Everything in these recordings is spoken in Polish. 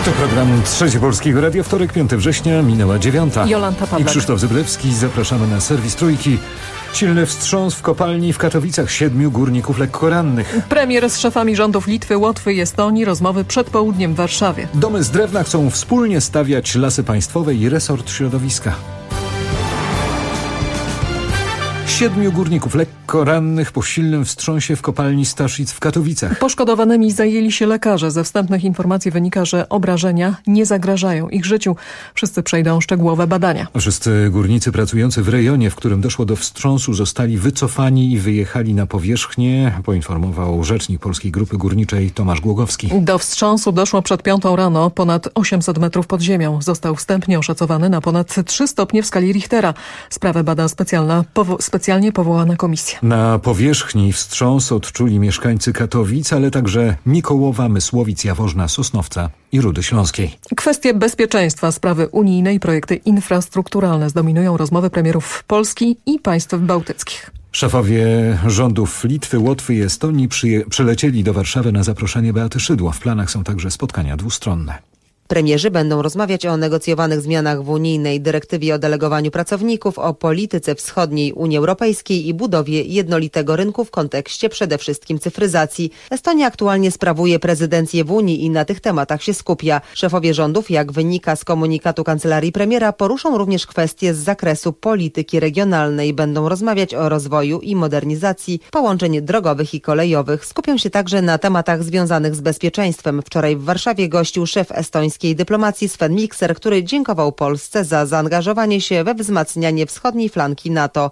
To program Trzeci Polskiego Radia, wtorek, 5 września, minęła 9. Jolanta Pawlak I Krzysztof Zyblewski. Zapraszamy na serwis Trójki. Silny wstrząs w kopalni w Katowicach, 7 górników lekko rannych. Premier z szefami rządów Litwy, Łotwy i Estonii, rozmowy przed południem w Warszawie. Domy z drewna chcą wspólnie stawiać Lasy Państwowe i resort środowiska. 7 górników lekko rannych po silnym wstrząsie w kopalni Staszic w Katowicach. Poszkodowanymi zajęli się lekarze. Ze wstępnych informacji wynika, że obrażenia nie zagrażają ich życiu. Wszyscy przejdą szczegółowe badania. Wszyscy górnicy pracujący w rejonie, w którym doszło do wstrząsu, zostali wycofani i wyjechali na powierzchnię, poinformował rzecznik Polskiej Grupy Górniczej Tomasz Głogowski. Do wstrząsu doszło przed 5 rano, ponad 800 metrów pod ziemią. Został wstępnie oszacowany na ponad 3 stopnie w skali Richtera. Sprawę bada specjalnie powołana komisja. Na powierzchni wstrząs odczuli mieszkańcy Katowic, ale także Mikołowa, Mysłowic, Jaworzna, Sosnowca i Rudy Śląskiej. Kwestie bezpieczeństwa, sprawy unijne i projekty infrastrukturalne zdominują rozmowy premierów Polski i państw bałtyckich. Szefowie rządów Litwy, Łotwy i Estonii przylecieli do Warszawy na zaproszenie Beaty Szydło. W planach są także spotkania dwustronne. Premierzy będą rozmawiać o negocjowanych zmianach w unijnej dyrektywie o delegowaniu pracowników, o polityce wschodniej Unii Europejskiej i budowie jednolitego rynku w kontekście przede wszystkim cyfryzacji. Estonia aktualnie sprawuje prezydencję w Unii i na tych tematach się skupia. Szefowie rządów, jak wynika z komunikatu kancelarii premiera, poruszą również kwestie z zakresu polityki regionalnej. Będą rozmawiać o rozwoju i modernizacji połączeń drogowych i kolejowych. Skupią się także na tematach związanych z bezpieczeństwem. Wczoraj w Warszawie gościł szef estońskiej dyplomacji Sven Mikser, który dziękował Polsce za zaangażowanie się we wzmacnianie wschodniej flanki NATO.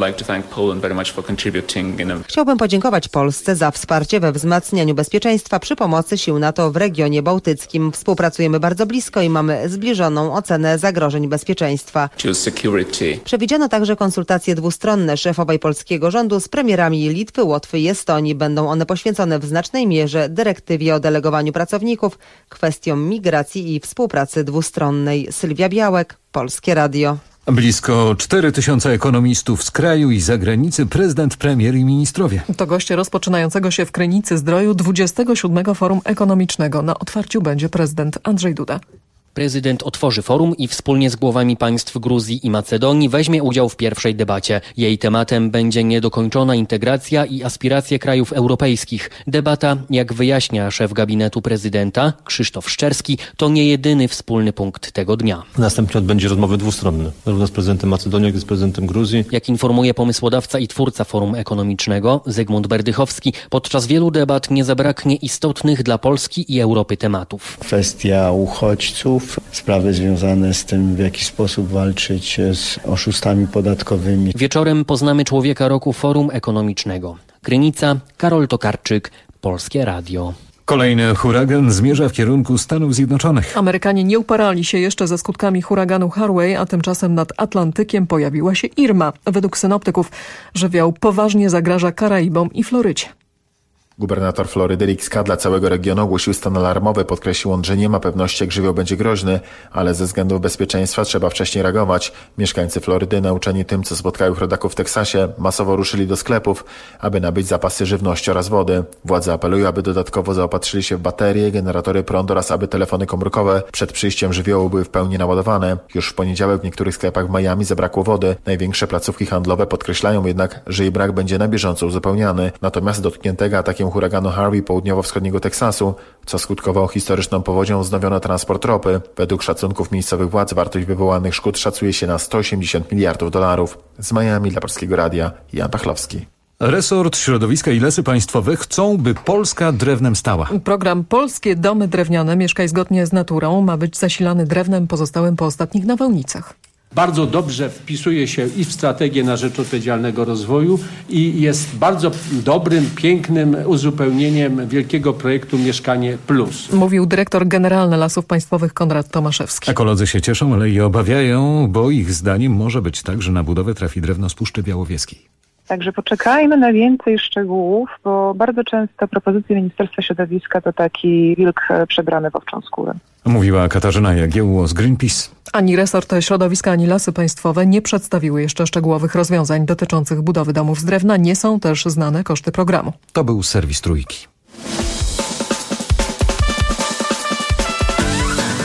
Chciałbym podziękować Polsce za wsparcie we wzmacnianiu bezpieczeństwa przy pomocy sił NATO w regionie bałtyckim. Współpracujemy bardzo blisko i mamy zbliżoną ocenę zagrożeń bezpieczeństwa. Przewidziano także konsultacje dwustronne szefowej polskiego rządu z premierami Litwy, Łotwy i Estonii. Będą one poświęcone w znacznej mierze dyrektywie o delegowaniu pracowników, kwestiom migracji i współpracy dwustronnej. Sylwia Białek, Polskie Radio. Blisko 4000 ekonomistów z kraju i zagranicy, prezydent, premier i ministrowie. To goście rozpoczynającego się w Krynicy-Zdroju 27. Forum Ekonomicznego. Na otwarciu będzie prezydent Andrzej Duda. Prezydent otworzy forum i wspólnie z głowami państw Gruzji i Macedonii weźmie udział w pierwszej debacie. Jej tematem będzie niedokończona integracja i aspiracje krajów europejskich. Debata, jak wyjaśnia szef gabinetu prezydenta Krzysztof Szczerski, to nie jedyny wspólny punkt tego dnia. Następnie odbędzie rozmowy dwustronne, zarówno z prezydentem Macedonii, jak i z prezydentem Gruzji. Jak informuje pomysłodawca i twórca Forum Ekonomicznego Zygmunt Berdychowski, podczas wielu debat nie zabraknie istotnych dla Polski i Europy tematów. Kwestia uchodźców, sprawy związane z tym, w jaki sposób walczyć z oszustami podatkowymi. Wieczorem poznamy człowieka roku Forum Ekonomicznego. Krynica, Karol Tokarczyk, Polskie Radio. Kolejny huragan zmierza w kierunku Stanów Zjednoczonych. Amerykanie nie uporali się jeszcze ze skutkami huraganu Harvey, a tymczasem nad Atlantykiem pojawiła się Irma. Według synoptyków żywioł poważnie zagraża Karaibom i Florydzie. Gubernator Florydy Rick Scott dla całego regionu ogłosił stan alarmowy. Podkreślił on, że nie ma pewności, jak żywioł będzie groźny, ale ze względów bezpieczeństwa trzeba wcześniej reagować. Mieszkańcy Florydy, nauczeni tym, co spotkało ich rodaków w Teksasie, masowo ruszyli do sklepów, aby nabyć zapasy żywności oraz wody. Władze apelują, aby dodatkowo zaopatrzyli się w baterie, generatory prądu oraz aby telefony komórkowe przed przyjściem żywiołu były w pełni naładowane. Już w poniedziałek w niektórych sklepach w Miami zabrakło wody. Największe placówki handlowe podkreślają jednak, że jej brak będzie na bieżąco uzupełniany. Natomiast dotkniętego atakiem huraganu Harvey południowo-wschodniego Teksasu, co skutkowało historyczną powodzią, wznowiono transport ropy. Według szacunków miejscowych władz wartość wywołanych szkód szacuje się na $180 miliardów. Z Miami dla Polskiego Radia Jan Pachlowski. Resort Środowiska i Lasy Państwowe chcą, by Polska drewnem stała. Program Polskie Domy Drewniane Mieszkaj zgodnie z naturą ma być zasilany drewnem pozostałym po ostatnich nawałnicach. Bardzo dobrze wpisuje się i w strategię na rzecz odpowiedzialnego rozwoju i jest bardzo dobrym, pięknym uzupełnieniem wielkiego projektu Mieszkanie Plus. Mówił dyrektor generalny Lasów Państwowych Konrad Tomaszewski. Ekolodzy się cieszą, ale i obawiają, bo ich zdaniem może być tak, że na budowę trafi drewno z Puszczy Białowieskiej. Także poczekajmy na więcej szczegółów, bo bardzo często propozycje Ministerstwa Środowiska to taki wilk przebrany w owczą skórę. Mówiła Katarzyna Jagiełło z Greenpeace. Ani resort środowiska, ani Lasy Państwowe nie przedstawiły jeszcze szczegółowych rozwiązań dotyczących budowy domów z drewna. Nie są też znane koszty programu. To był serwis Trójki.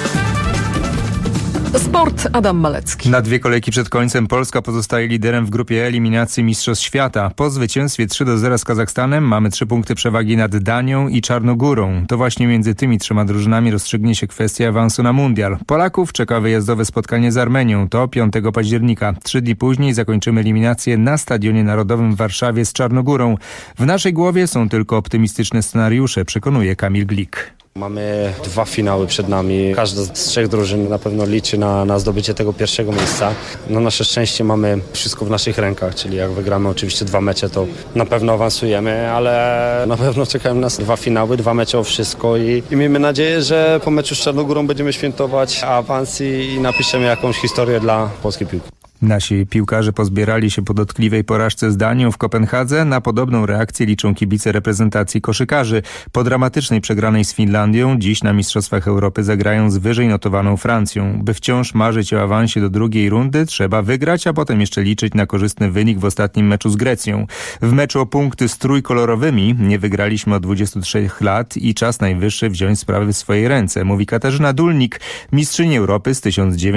Sport, Adam Malecki. Na 2 kolejki przed końcem Polska pozostaje liderem w grupie eliminacji Mistrzostw Świata. Po zwycięstwie 3-0 z Kazachstanem mamy 3 punkty przewagi nad Danią i Czarnogórą. To właśnie między tymi 3 drużynami rozstrzygnie się kwestia awansu na mundial. Polaków czeka wyjazdowe spotkanie z Armenią. To 5 października. 3 dni później zakończymy eliminację na Stadionie Narodowym w Warszawie z Czarnogórą. W naszej głowie są tylko optymistyczne scenariusze, przekonuje Kamil Glik. Mamy 2 finały przed nami. Każda z 3 drużyn na pewno liczy na zdobycie tego pierwszego miejsca. Na nasze szczęście mamy wszystko w naszych rękach, czyli jak wygramy oczywiście 2 mecze, to na pewno awansujemy, ale na pewno czekają nas 2 finały, 2 mecze o wszystko i miejmy nadzieję, że po meczu z Czarnogórą będziemy świętować awans i napiszemy jakąś historię dla polskiej piłki. Nasi piłkarze pozbierali się po dotkliwej porażce z Danią w Kopenhadze. Na podobną reakcję liczą kibice reprezentacji koszykarzy. Po dramatycznej przegranej z Finlandią dziś na Mistrzostwach Europy zagrają z wyżej notowaną Francją. By wciąż marzyć o awansie do drugiej rundy, trzeba wygrać, a potem jeszcze liczyć na korzystny wynik w ostatnim meczu z Grecją. W meczu o punkty z trójkolorowymi nie wygraliśmy od 23 lat i czas najwyższy wziąć sprawy w swoje ręce, mówi Katarzyna Dulnik, mistrzyni Europy z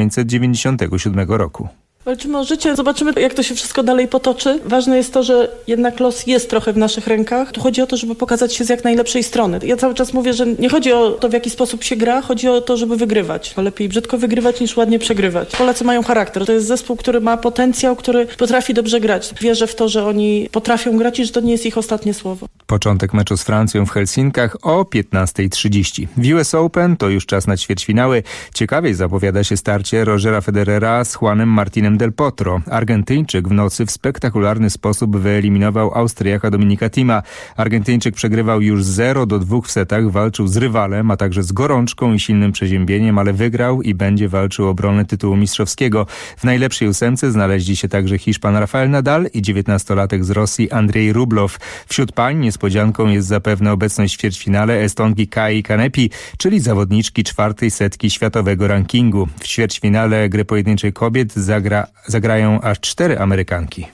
1997 roku. Walczymy o życie, zobaczymy, jak to się wszystko dalej potoczy. Ważne jest to, że jednak los jest trochę w naszych rękach. Tu chodzi o to, żeby pokazać się z jak najlepszej strony. Ja cały czas mówię, że nie chodzi o to, w jaki sposób się gra, chodzi o to, żeby wygrywać. Lepiej brzydko wygrywać niż ładnie przegrywać. Polacy mają charakter. To jest zespół, który ma potencjał, który potrafi dobrze grać. Wierzę w to, że oni potrafią grać i że to nie jest ich ostatnie słowo. Początek meczu z Francją w Helsinkach o 15:30. W US Open to już czas na ćwierćfinały. Ciekawiej zapowiada się starcie Rogera Federera z Juanem Martinem Del Potro. Argentyńczyk w nocy w spektakularny sposób wyeliminował Austriaka Dominika Thima. Argentyńczyk przegrywał już 0-2 w setach, walczył z rywalem, a także z gorączką i silnym przeziębieniem, ale wygrał i będzie walczył o obronę tytułu mistrzowskiego. W najlepszej 8 znaleźli się także Hiszpan Rafael Nadal i 19-latek z Rosji Andrzej Rublow. Wśród pań niespodzianką jest zapewne obecność w ćwierćfinale Estonki Kai Kanepi, czyli zawodniczki 4. setki światowego rankingu. W ćwierćfinale gry pojedynczej kobiet zagrają aż 4 Amerykanki.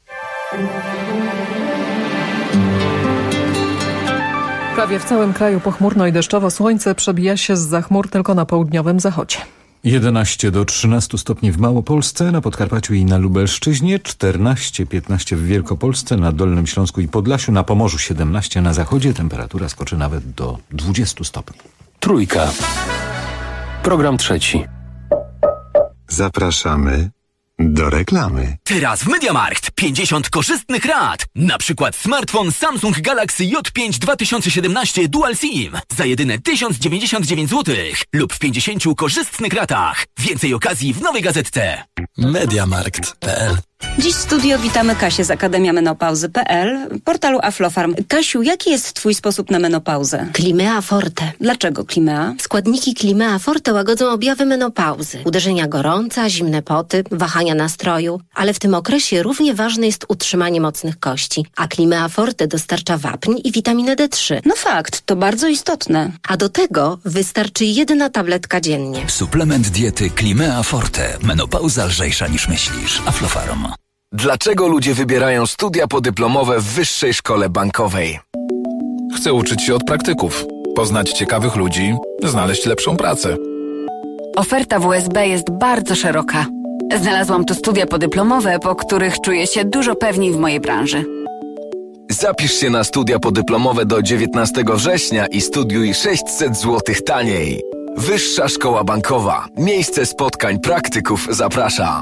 Prawie w całym kraju pochmurno i deszczowo. Słońce przebija się zza chmur tylko na południowym zachodzie. 11 do 13 stopni w Małopolsce, na Podkarpaciu i na Lubelszczyźnie, 14-15 w Wielkopolsce, na Dolnym Śląsku i Podlasiu, na Pomorzu 17, na zachodzie temperatura skoczy nawet do 20 stopni. Trójka. Program trzeci. Zapraszamy do reklamy. Teraz w MediaMarkt 50 korzystnych rat. Na przykład smartfon Samsung Galaxy J5 2017 Dual SIM za jedyne 1099 zł lub w 50 korzystnych ratach. Więcej okazji w nowej gazetce. MediaMarkt.pl. Dziś w studio witamy Kasię z Akademia Menopauzy.pl, portalu Aflofarm. Kasiu, jaki jest twój sposób na menopauzę? Climea Forte. Dlaczego Climea? Składniki Climea Forte łagodzą objawy menopauzy. Uderzenia gorąca, zimne poty, wahania nastroju. Ale w tym okresie równie ważne jest utrzymanie mocnych kości. A Climea Forte dostarcza wapń i witaminę D3. No fakt, to bardzo istotne. A do tego wystarczy 1 tabletka dziennie. Suplement diety Climea Forte. Menopauza lżejsza niż myślisz. Aflofarm. Dlaczego ludzie wybierają studia podyplomowe w Wyższej Szkole Bankowej? Chcę uczyć się od praktyków, poznać ciekawych ludzi, znaleźć lepszą pracę. Oferta WSB jest bardzo szeroka. Znalazłam tu studia podyplomowe, po których czuję się dużo pewniej w mojej branży. Zapisz się na studia podyplomowe do 19 września i studiuj 600 zł taniej. Wyższa Szkoła Bankowa. Miejsce spotkań praktyków zaprasza.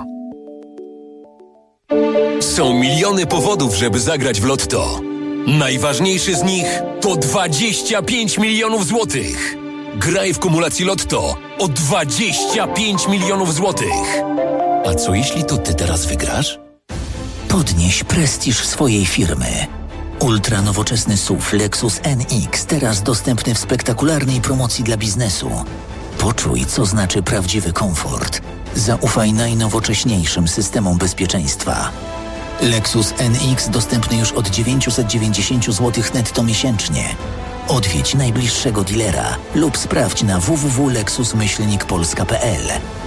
Są miliony powodów, żeby zagrać w Lotto. Najważniejszy z nich to 25 milionów złotych. Graj w kumulacji Lotto o 25 milionów złotych. A co jeśli to ty teraz wygrasz? Podnieś prestiż swojej firmy. Ultra nowoczesny SUV Lexus NX, teraz dostępny w spektakularnej promocji dla biznesu. Poczuj, co znaczy prawdziwy komfort. Zaufaj najnowocześniejszym systemom bezpieczeństwa. Lexus NX dostępny już od 990 zł netto miesięcznie. Odwiedź najbliższego dealera lub sprawdź na www.lexus-polska.pl.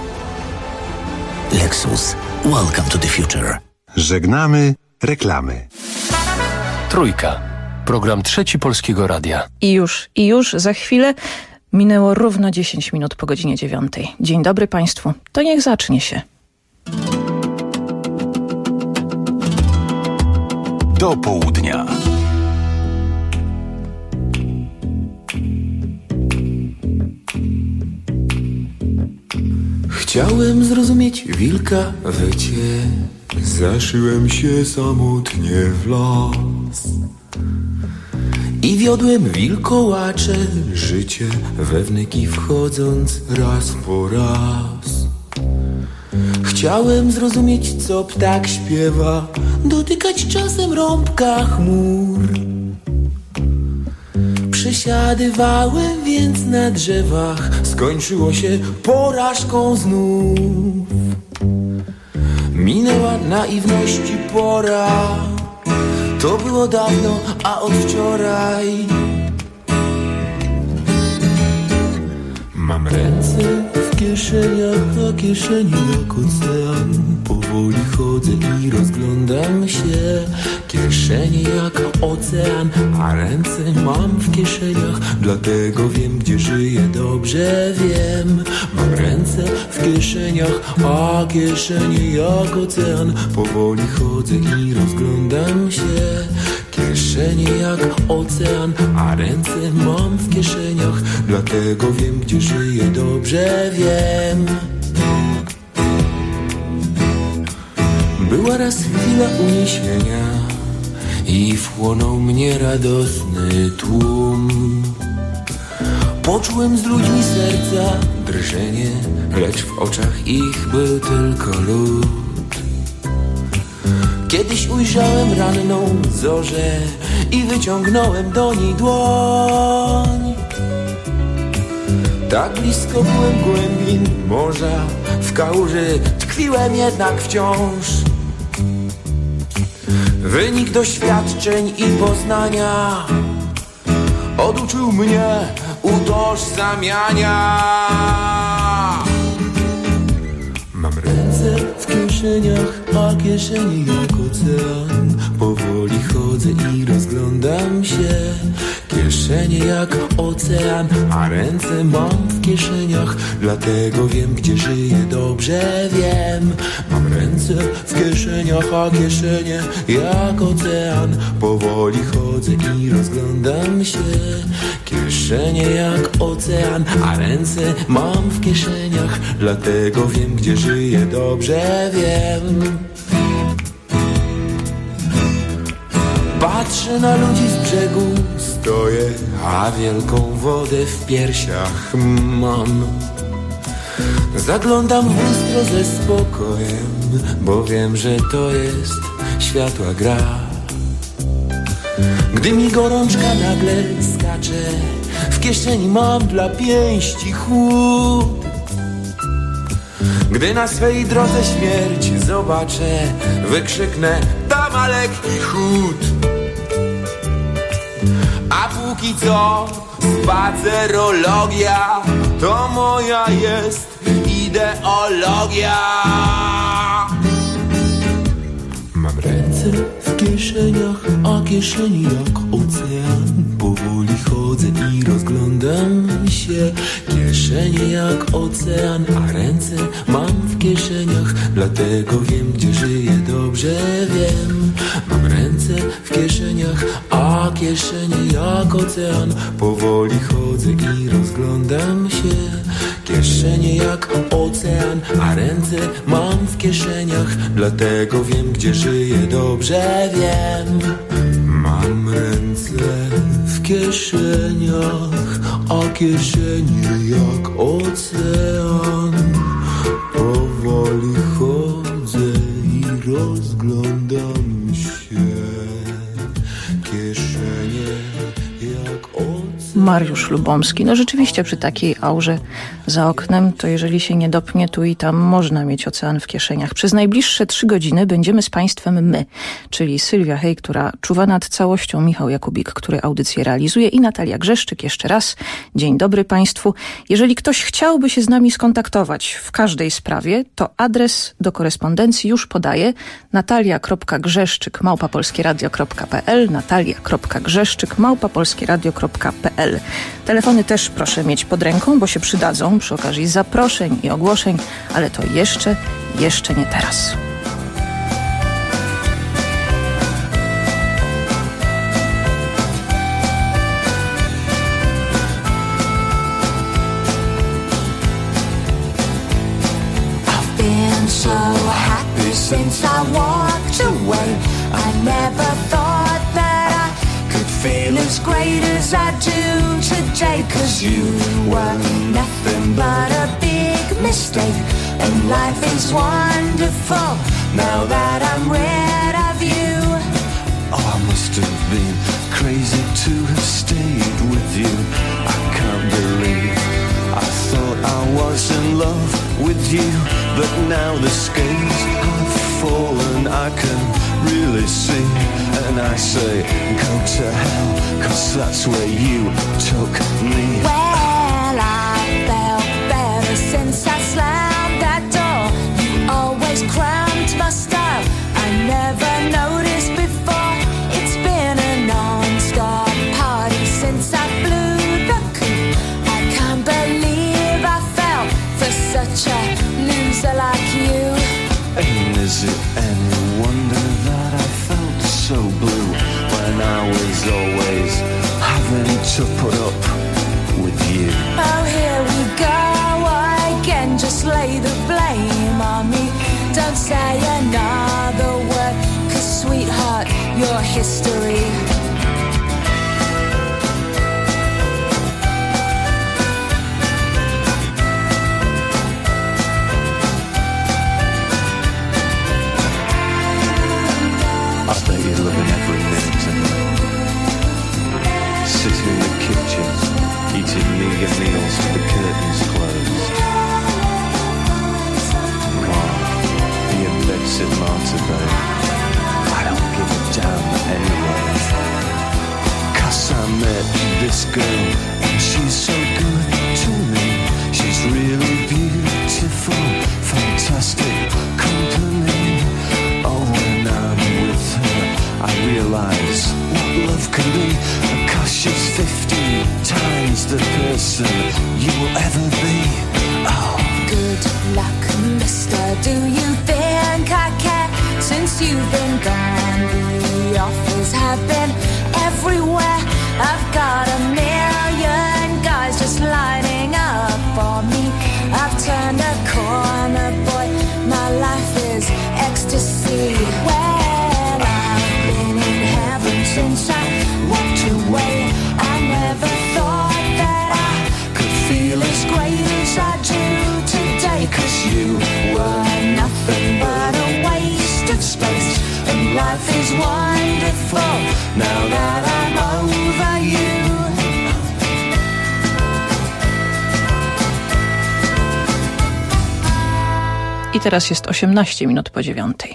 Lexus. Welcome to the future. Żegnamy reklamy. Trójka. Program trzeci Polskiego Radia. I już za chwilę Minęło równo 10 minut po godzinie 9. Dzień dobry Państwu. To niech zacznie się. Do południa. Chciałem zrozumieć wilka wycie, zaszyłem się samotnie w las i wiodłem wilkołacze życie, we wnyki wchodząc raz po raz. Chciałem zrozumieć, co ptak śpiewa, dotykać czasem rąbka chmur. Przesiadywałem więc na drzewach, skończyło się porażką znów. Minęła naiwności pora, to było dawno, a od wczoraj mam ręce w kieszeniach, a kieszeni jak ocean. Powoli chodzę i rozglądam się. Kieszenie jak ocean, a ręce mam w kieszeniach. Dlatego wiem, gdzie żyję, dobrze wiem. Mam ręce w kieszeniach, a kieszenie jak ocean. Powoli chodzę i rozglądam się. Kieszenie jak ocean, a ręce mam w kieszeniach. Dlatego wiem, gdzie żyję, dobrze wiem. Była raz chwila uniesienia i wchłonął mnie radosny tłum. Poczułem z ludźmi serca drżenie, lecz w oczach ich był tylko lód. Kiedyś ujrzałem ranną zorzę i wyciągnąłem do niej dłoń. Tak blisko byłem głębin morza, w kałuży tkwiłem jednak wciąż. Wynik doświadczeń i poznania oduczył mnie utożsamiania. Mam ręce w kieszeniach, a kieszenie jak ocean. Powoli chodzę i rozglądam się. Kieszenie jak ocean, a ręce mam w kieszeniach. Dlatego wiem, gdzie żyję, dobrze wiem. Mam ręce w kieszeniach, a kieszenie jak ocean. Powoli chodzę i rozglądam się. Kieszenie jak ocean, a ręce mam w kieszeniach. Dlatego wiem, gdzie żyję, dobrze wiem. Patrzę na ludzi z brzegu, stoję, a wielką wodę w piersiach mam. Zaglądam w lustro ze spokojem, bo wiem, że to jest światła gra. Gdy mi gorączka nagle skacze, w kieszeni mam dla pięści chłód. Gdy na swej drodze śmierć zobaczę, wykrzyknę: tam ma lekki chód. A póki co spacerologia to moja jest ideologia. Mam ręce w kieszeniach, a kieszeni jak ocean. Powoli chodzę i rozglądam się. Kieszenie jak ocean, a ręce mam w kieszeniach. Dlatego wiem, gdzie żyję, dobrze wiem. Mam ręce w kieszeniach, a kieszenie jak ocean. Powoli chodzę i rozglądam się. Kieszenie jak ocean, a ręce mam w kieszeniach. Dlatego wiem, gdzie żyję, dobrze wiem. Mam ręce w kieszeniach, a kieszenie jak ocean. Powoli chodzę i rozglądam się. Kieszenie jak ocean. Mariusz Lubomski. No rzeczywiście przy takiej aurze za oknem, to jeżeli się nie dopnie tu i tam, można mieć ocean w kieszeniach. Przez najbliższe 3 godziny będziemy z Państwem my, czyli Sylwia Hej, która czuwa nad całością, Michał Jakubik, który audycję realizuje, i Natalia Grzeszczyk. Jeszcze raz dzień dobry Państwu. Jeżeli ktoś chciałby się z nami skontaktować w każdej sprawie, to adres do korespondencji już podaję: natalia.grzeszczyk@polskieradio.pl, natalia.grzeszczyk@polskieradio.pl. radio.pl. Telefony też proszę mieć pod ręką, bo się przydadzą przy okazji zaproszeń i ogłoszeń, ale to jeszcze nie teraz. So happy since I walked away. I never thought that I could feel as great as I do today. 'Cause you were nothing but a big mistake. And life is wonderful now that I'm rid of you. Oh, I must have been crazy to have stayed with you. I can't believe I thought I was in love with you, but now the scales have fallen, I can really see. And I say, go to hell, 'cause that's where you took me. Well, I felt better since I slammed that door. You always cramped my style, I never noticed before. It's been a non-stop party since I blew the coop. I can't believe I fell for such a loser like you. And is it any wonder that I felt so blue when I was always having to put up with you? Oh, here we go again, just lay the blame on me. Don't say another word, 'cause sweetheart, you're history. I bet you're loving every minute of it. Sitting in the kitchen, eating meager meals with the curtains closed. Mom, be in bed sitting on today. I don't give a damn anyway. 'Cause I met this girl, and she's so good to me. She's really beautiful, fantastic company. Oh, when I'm with her, I realise what love can be, because she's 50 times the person you will ever be. Oh, Good luck, mister, do you think I care? Since you've been gone, the offers have been everywhere. I've got a million guys just lining up for me. I've turned a corner, boy, my life is ecstasy. Well, I've been in heaven since I walked away. I never thought that I could feel as great as I do today. 'Cause you were nothing but a waste of space. And life is wonderful now that I'm over you. I teraz jest 18 minut po 9.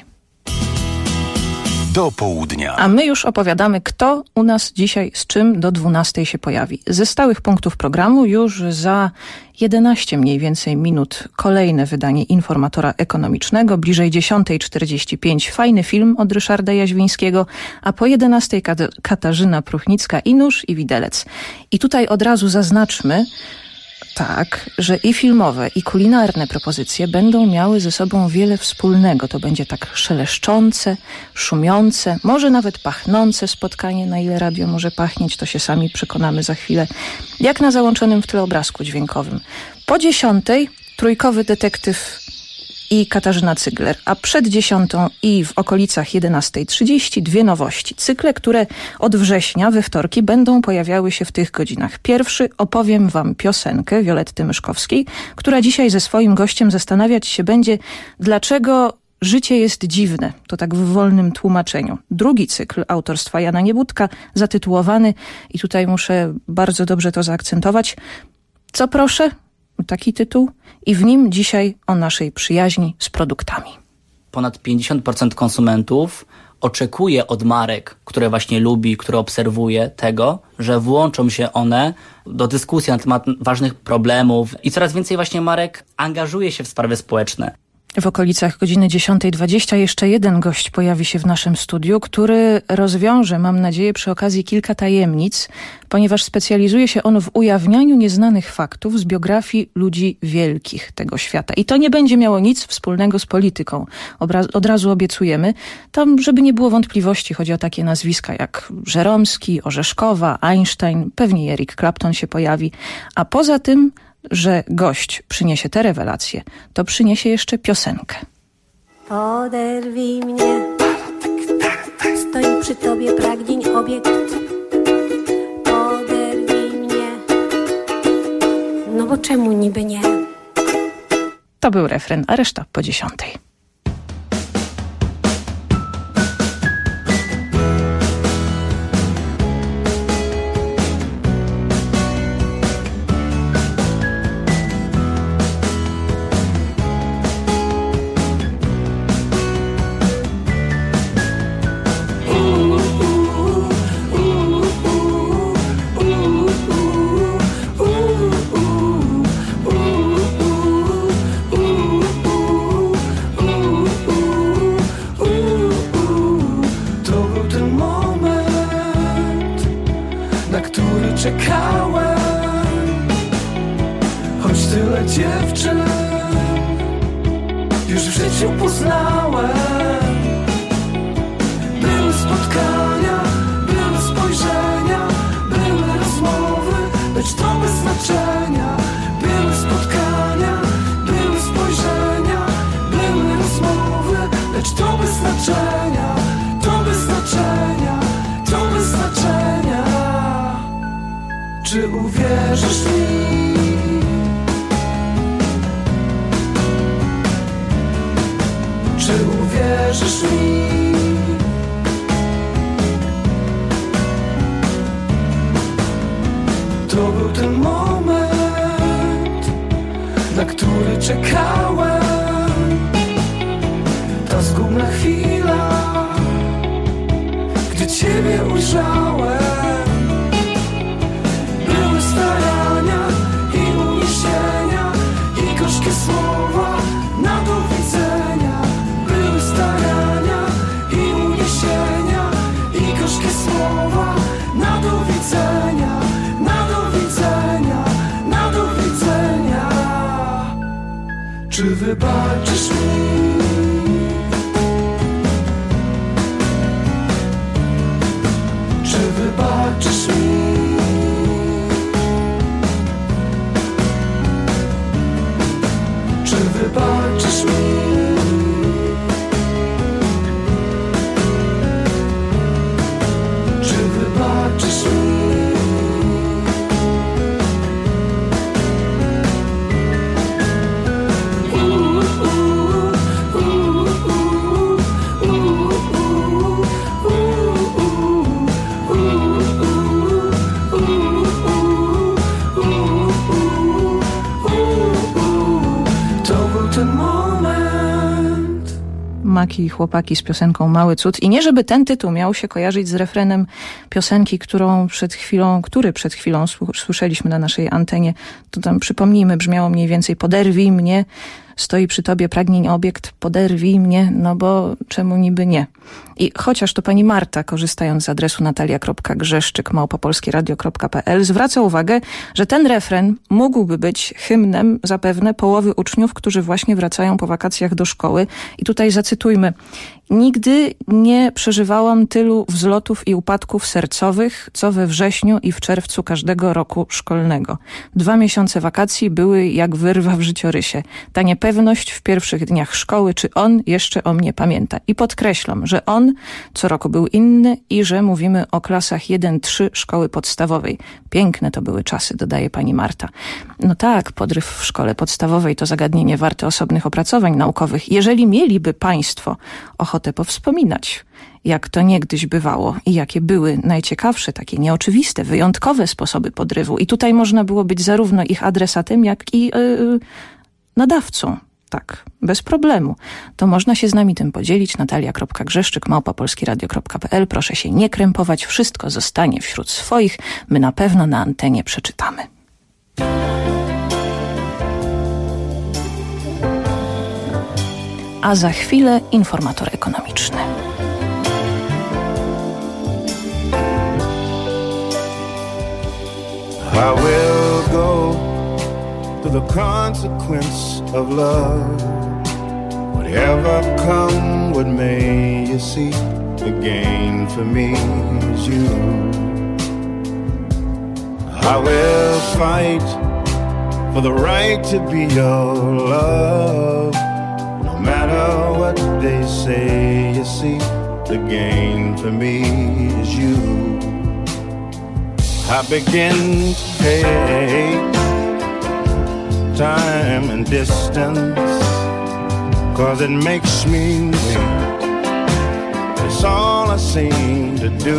Do południa. A my już opowiadamy, kto u nas dzisiaj z czym do 12 się pojawi. Ze stałych punktów programu już za 11 mniej więcej minut kolejne wydanie Informatora Ekonomicznego. Bliżej 10:45 fajny film od Ryszarda Jaźwińskiego, a po 11 Katarzyna Pruchnicka i Nóż i Widelec. I tutaj od razu zaznaczmy, tak, że i filmowe, i kulinarne propozycje będą miały ze sobą wiele wspólnego. To będzie tak szeleszczące, szumiące, może nawet pachnące spotkanie. Na ile radio może pachnieć, to się sami przekonamy za chwilę. Jak na załączonym w tle obrazku dźwiękowym. Po 10:00 Trójkowy detektyw i Katarzyna Cygler, a przed 10:00 i w okolicach 11:30 dwie nowości. Cykle, które od września we wtorki będą pojawiały się w tych godzinach. Pierwszy opowiem wam piosenkę Violetty Myszkowskiej, która dzisiaj ze swoim gościem zastanawiać się będzie, dlaczego życie jest dziwne. To tak w wolnym tłumaczeniu. Drugi cykl autorstwa Jana Niebudka, zatytułowany, i tutaj muszę bardzo dobrze to zaakcentować, co proszę? Taki tytuł. I w nim dzisiaj o naszej przyjaźni z produktami. Ponad 50% konsumentów oczekuje od marek, które właśnie lubi, które obserwuje, tego, że włączą się one do dyskusji na temat ważnych problemów i coraz więcej właśnie marek angażuje się w sprawy społeczne. W okolicach godziny 10:20 jeszcze jeden gość pojawi się w naszym studiu, który rozwiąże, mam nadzieję, przy okazji kilka tajemnic, ponieważ specjalizuje się on w ujawnianiu nieznanych faktów z biografii ludzi wielkich tego świata. I to nie będzie miało nic wspólnego z polityką. Od razu obiecujemy. Tam, żeby nie było wątpliwości, chodzi o takie nazwiska jak Żeromski, Orzeszkowa, Einstein, pewnie Eric Clapton się pojawi. A poza tym, że gość przyniesie te rewelacje, to przyniesie jeszcze piosenkę. Poderwij mnie, stoi przy tobie pragnień obiekt. Poderwij mnie, no bo czemu niby nie? To był refren, a reszta po 10:00. Czy uwierzysz mi? Czy uwierzysz mi? To był ten moment, na który czekałem. Ta zgubna chwila, gdy Ciebie ujrzałem. Były starania i uniesienia i gorzkie słowa na do widzenia. Były starania i uniesienia i gorzkie słowa na do widzenia. Na do widzenia, na do widzenia. Czy wybaczysz mi? Czy wybaczysz mi? Czy wybaczysz mi? Czy wybaczysz mi? Maki i chłopaki z piosenką Mały Cud. I nie żeby ten tytuł miał się kojarzyć z refrenem piosenki, który przed chwilą słyszeliśmy na naszej antenie. To tam, przypomnijmy, brzmiało mniej więcej: poderwij mnie, stoi przy tobie pragnień obiekt, poderwij mnie, no bo czemu niby nie? I chociaż to pani Marta, korzystając z adresu natalia.grzeszczyk@polskieradio.pl, zwraca uwagę, że ten refren mógłby być hymnem zapewne połowy uczniów, którzy właśnie wracają po wakacjach do szkoły. I tutaj zacytujmy: nigdy nie przeżywałam tylu wzlotów i upadków sercowych, co we wrześniu i w czerwcu każdego roku szkolnego. 2 miesiące wakacji były jak wyrwa w życiorysie. Ta niepewność w pierwszych dniach szkoły, czy on jeszcze o mnie pamięta. I podkreślam, że on co roku był inny i że mówimy o klasach 1-3 szkoły podstawowej. Piękne to były czasy, dodaje pani Marta. No tak, podryw w szkole podstawowej to zagadnienie warte osobnych opracowań naukowych. Jeżeli mieliby państwo ochotę powspominać, jak to niegdyś bywało i jakie były najciekawsze, takie nieoczywiste, wyjątkowe sposoby podrywu. I tutaj można było być zarówno ich adresatem, jak i nadawcą. Tak, bez problemu. To można się z nami tym podzielić. natalia.grzeszczyk@polskieradio.pl. Proszę się nie krępować, wszystko zostanie wśród swoich. My na pewno na antenie przeczytamy. a za chwilę informator ekonomiczny. I will go to the consequence of love. Whatever come, what may you see? The gain for me is you. I will fight for the right to be your love. No matter what they say, you see, the gain for me is you. I begin to hate time and distance, 'cause it makes me wait. It's all I seem to do.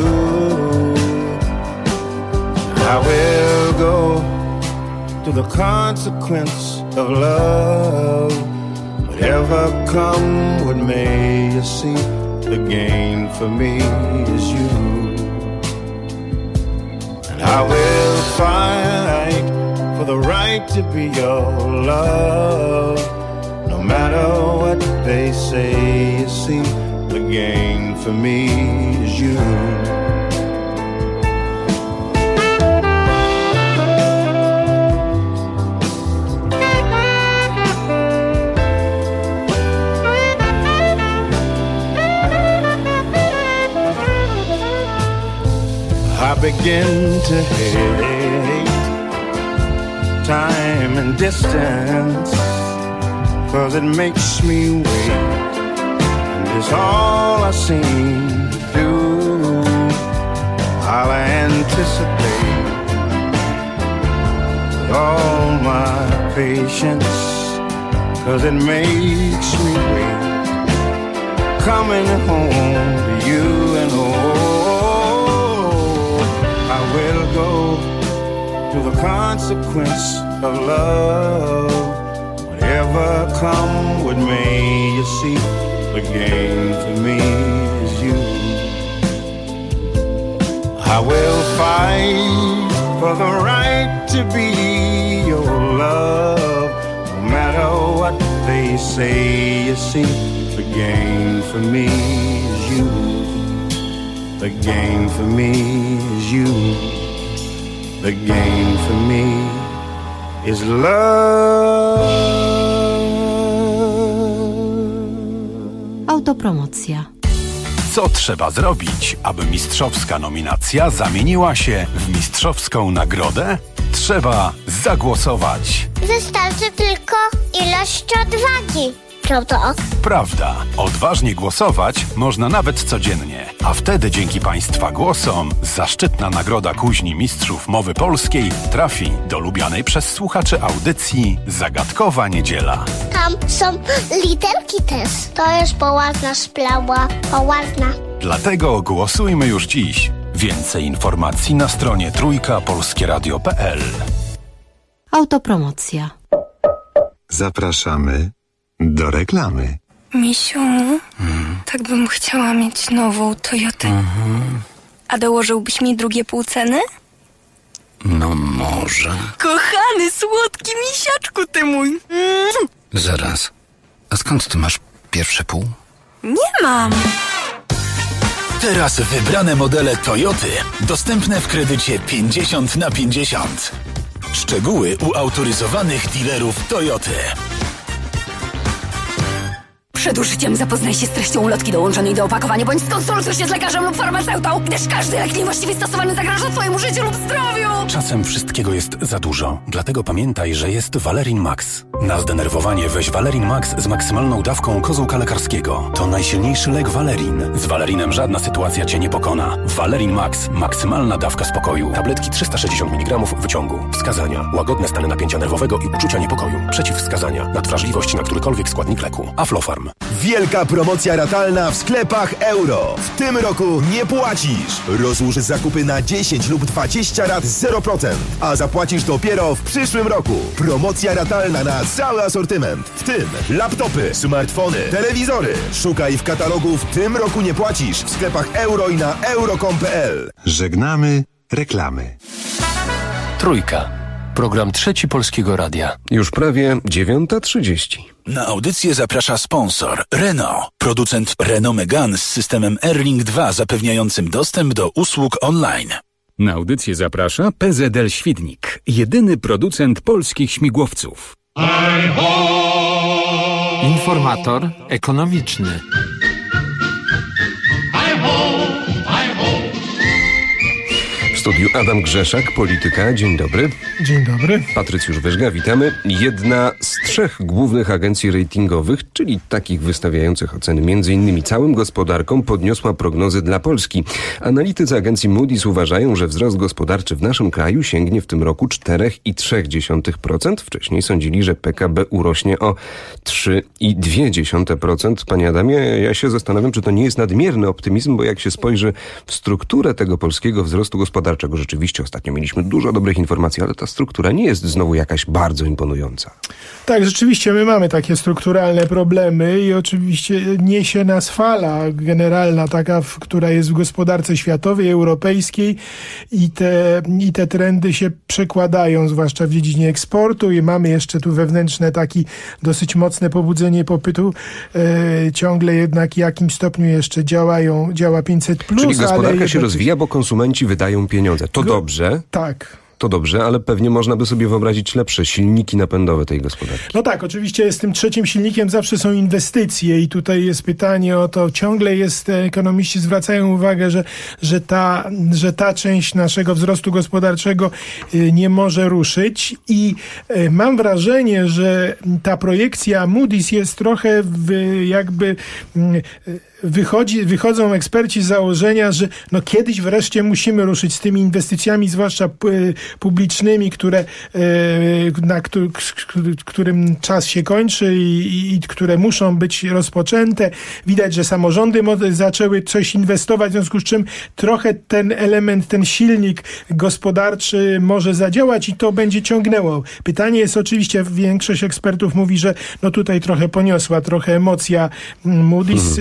I will go to the consequence of love. Whatever come, what may you see, the gain for me is you. And I will fight for the right to be your love. No matter what they say, you see, the gain for me is you. I begin to hate time and distance, 'cause it makes me wait, and it's all I seem to do. I'll anticipate with all my patience, 'cause it makes me wait, coming home to you and I will go to the consequence of love. Whatever come, what may you see, the gain for me is you. I will fight for the right to be your love. No matter what they say, you see, the gain for me is you. The gain for me is you. The gain for me is love. Autopromocja. Co trzeba zrobić, aby mistrzowska nominacja zamieniła się w mistrzowską nagrodę? Trzeba zagłosować. Wystarczy tylko ilość odwagi, prawda? Prawda. Odważnie głosować można nawet codziennie. A wtedy dzięki Państwa głosom zaszczytna nagroda Kuźni Mistrzów Mowy Polskiej trafi do lubianej przez słuchaczy audycji Zagadkowa Niedziela. Tam są literki też. To jest poważna sprawa. Poważna. Dlatego głosujmy już dziś. Więcej informacji na stronie trójkapolskieradio.pl. Autopromocja. Zapraszamy do reklamy. Misiu, tak bym chciała mieć nową Toyotę. A dołożyłbyś mi drugie pół ceny? No może. Kochany, słodki misiaczku ty mój. Zaraz. A skąd ty masz pierwsze pół? Nie mam. Teraz wybrane modele Toyoty dostępne w kredycie 50/50. Szczegóły u autoryzowanych dealerów Toyoty. Przed użyciem zapoznaj się z treścią ulotki dołączonej do opakowania, bądź skonsultuj się z lekarzem lub farmaceutą, gdyż każdy lek niewłaściwie stosowany zagraża twojemu życiu lub zdrowiu. Czasem wszystkiego jest za dużo, dlatego pamiętaj, że jest Valerin Max. Na zdenerwowanie weź Valerin Max z maksymalną dawką kozłka lekarskiego. To najsilniejszy lek Valerin. Z Valerinem żadna sytuacja cię nie pokona. Valerin Max. Maksymalna dawka spokoju. Tabletki 360 mg wyciągu. Wskazania. Łagodne stany napięcia nerwowego i uczucia niepokoju. Przeciwwskazania. Nadwrażliwość na którykolwiek składnik leku. Aflofarm. Wielka promocja ratalna w sklepach Euro. W tym roku nie płacisz. Rozłóż zakupy na 10 lub 20 rat 0%, a zapłacisz dopiero w przyszłym roku. Promocja ratalna na cały asortyment, w tym laptopy, smartfony, telewizory. Szukaj w katalogu "W tym roku nie płacisz" w sklepach Euro i na euro.com.pl. Żegnamy reklamy. Trójka. Program Trzeci Polskiego Radia. Już prawie 9:30. Na audycję zaprasza sponsor Renault, producent Renault Megane z systemem Airlink 2 zapewniającym dostęp do usług online. Na audycję zaprasza PZL Świdnik, jedyny producent polskich śmigłowców. Informator ekonomiczny. W studiu Adam Grzeszak, Polityka. Dzień dobry. Dzień dobry. Patrycjusz Wyżga, witamy. Jedna z 3 głównych agencji ratingowych, czyli takich wystawiających oceny m.in. całym gospodarkom, podniosła prognozy dla Polski. Analitycy agencji Moody's uważają, że wzrost gospodarczy w naszym kraju sięgnie w tym roku 4,3%. Wcześniej sądzili, że PKB urośnie o 3,2%. Panie Adamie, ja się zastanawiam, czy to nie jest nadmierny optymizm, bo jak się spojrzy w strukturę tego polskiego wzrostu gospodarczego, rzeczywiście ostatnio mieliśmy dużo dobrych informacji, ale ta struktura nie jest znowu jakaś bardzo imponująca. Tak, rzeczywiście my mamy takie strukturalne problemy i oczywiście niesie nas fala generalna taka, która jest w gospodarce światowej, europejskiej i te trendy się przekładają, zwłaszcza w dziedzinie eksportu i mamy jeszcze tu wewnętrzne taki dosyć mocne pobudzenie popytu. Ciągle jednak w jakimś stopniu jeszcze działa 500+. Czyli gospodarka się rozwija, bo konsumenci wydają pieniądze. To dobrze. Tak. To dobrze, ale pewnie można by sobie wyobrazić lepsze silniki napędowe tej gospodarki. No tak, oczywiście z tym trzecim silnikiem zawsze są inwestycje i tutaj jest pytanie o to, ciągle ekonomiści zwracają uwagę, że ta część naszego wzrostu gospodarczego nie może ruszyć i mam wrażenie, że ta projekcja Moody's jest trochę wychodzą eksperci z założenia, że kiedyś wreszcie musimy ruszyć z tymi inwestycjami, zwłaszcza publicznymi, którym czas się kończy i które muszą być rozpoczęte. Widać, że samorządy zaczęły coś inwestować, w związku z czym trochę ten element, ten silnik gospodarczy może zadziałać i to będzie ciągnęło. Pytanie jest oczywiście, większość ekspertów mówi, że tutaj trochę poniosła, trochę emocja Moody's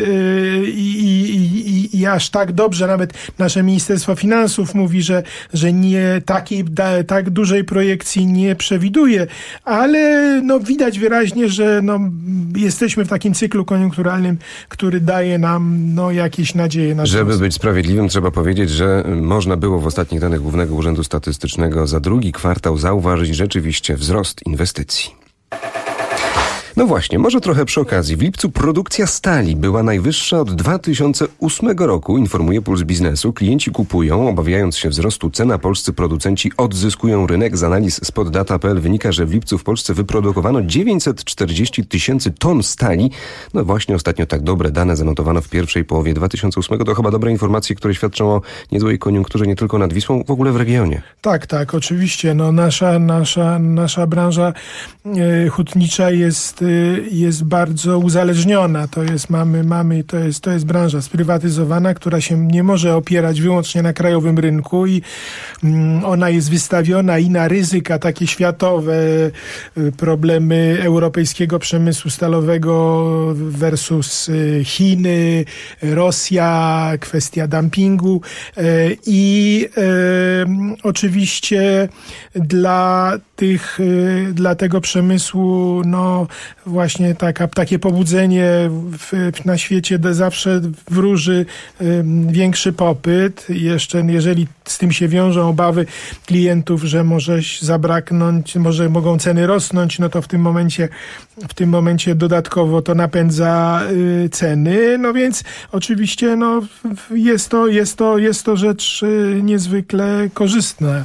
i aż tak dobrze, nawet nasze Ministerstwo Finansów mówi, że nie tak dużej projekcji nie przewiduje, ale widać wyraźnie, że jesteśmy w takim cyklu koniunkturalnym, który daje nam jakieś nadzieje na wzrost. Żeby być sprawiedliwym, trzeba powiedzieć, że można było w ostatnich danych Głównego Urzędu Statystycznego za drugi kwartał zauważyć rzeczywiście wzrost inwestycji. No właśnie, może trochę przy okazji. W lipcu produkcja stali była najwyższa od 2008 roku, informuje Puls Biznesu. Klienci kupują, obawiając się wzrostu cen, a polscy producenci odzyskują rynek. Z analiz spod data.pl wynika, że w lipcu w Polsce wyprodukowano 940 000 ton stali. No właśnie, ostatnio tak dobre dane zanotowano w pierwszej połowie 2008. To chyba dobre informacje, które świadczą o niezłej koniunkturze nie tylko nad Wisłą, w ogóle w regionie. Tak, oczywiście. Nasza branża hutnicza jest bardzo uzależniona. To jest branża sprywatyzowana, która się nie może opierać wyłącznie na krajowym rynku i ona jest wystawiona i na ryzyka takie światowe, problemy europejskiego przemysłu stalowego versus Chiny, Rosja, kwestia dumpingu i oczywiście dla tego przemysłu właśnie takie pobudzenie na świecie zawsze wróży większy popyt. Jeszcze jeżeli z tym się wiążą obawy klientów, że może zabraknąć, mogą ceny rosnąć, to w tym momencie dodatkowo to napędza ceny. Więc oczywiście jest to rzecz niezwykle korzystna.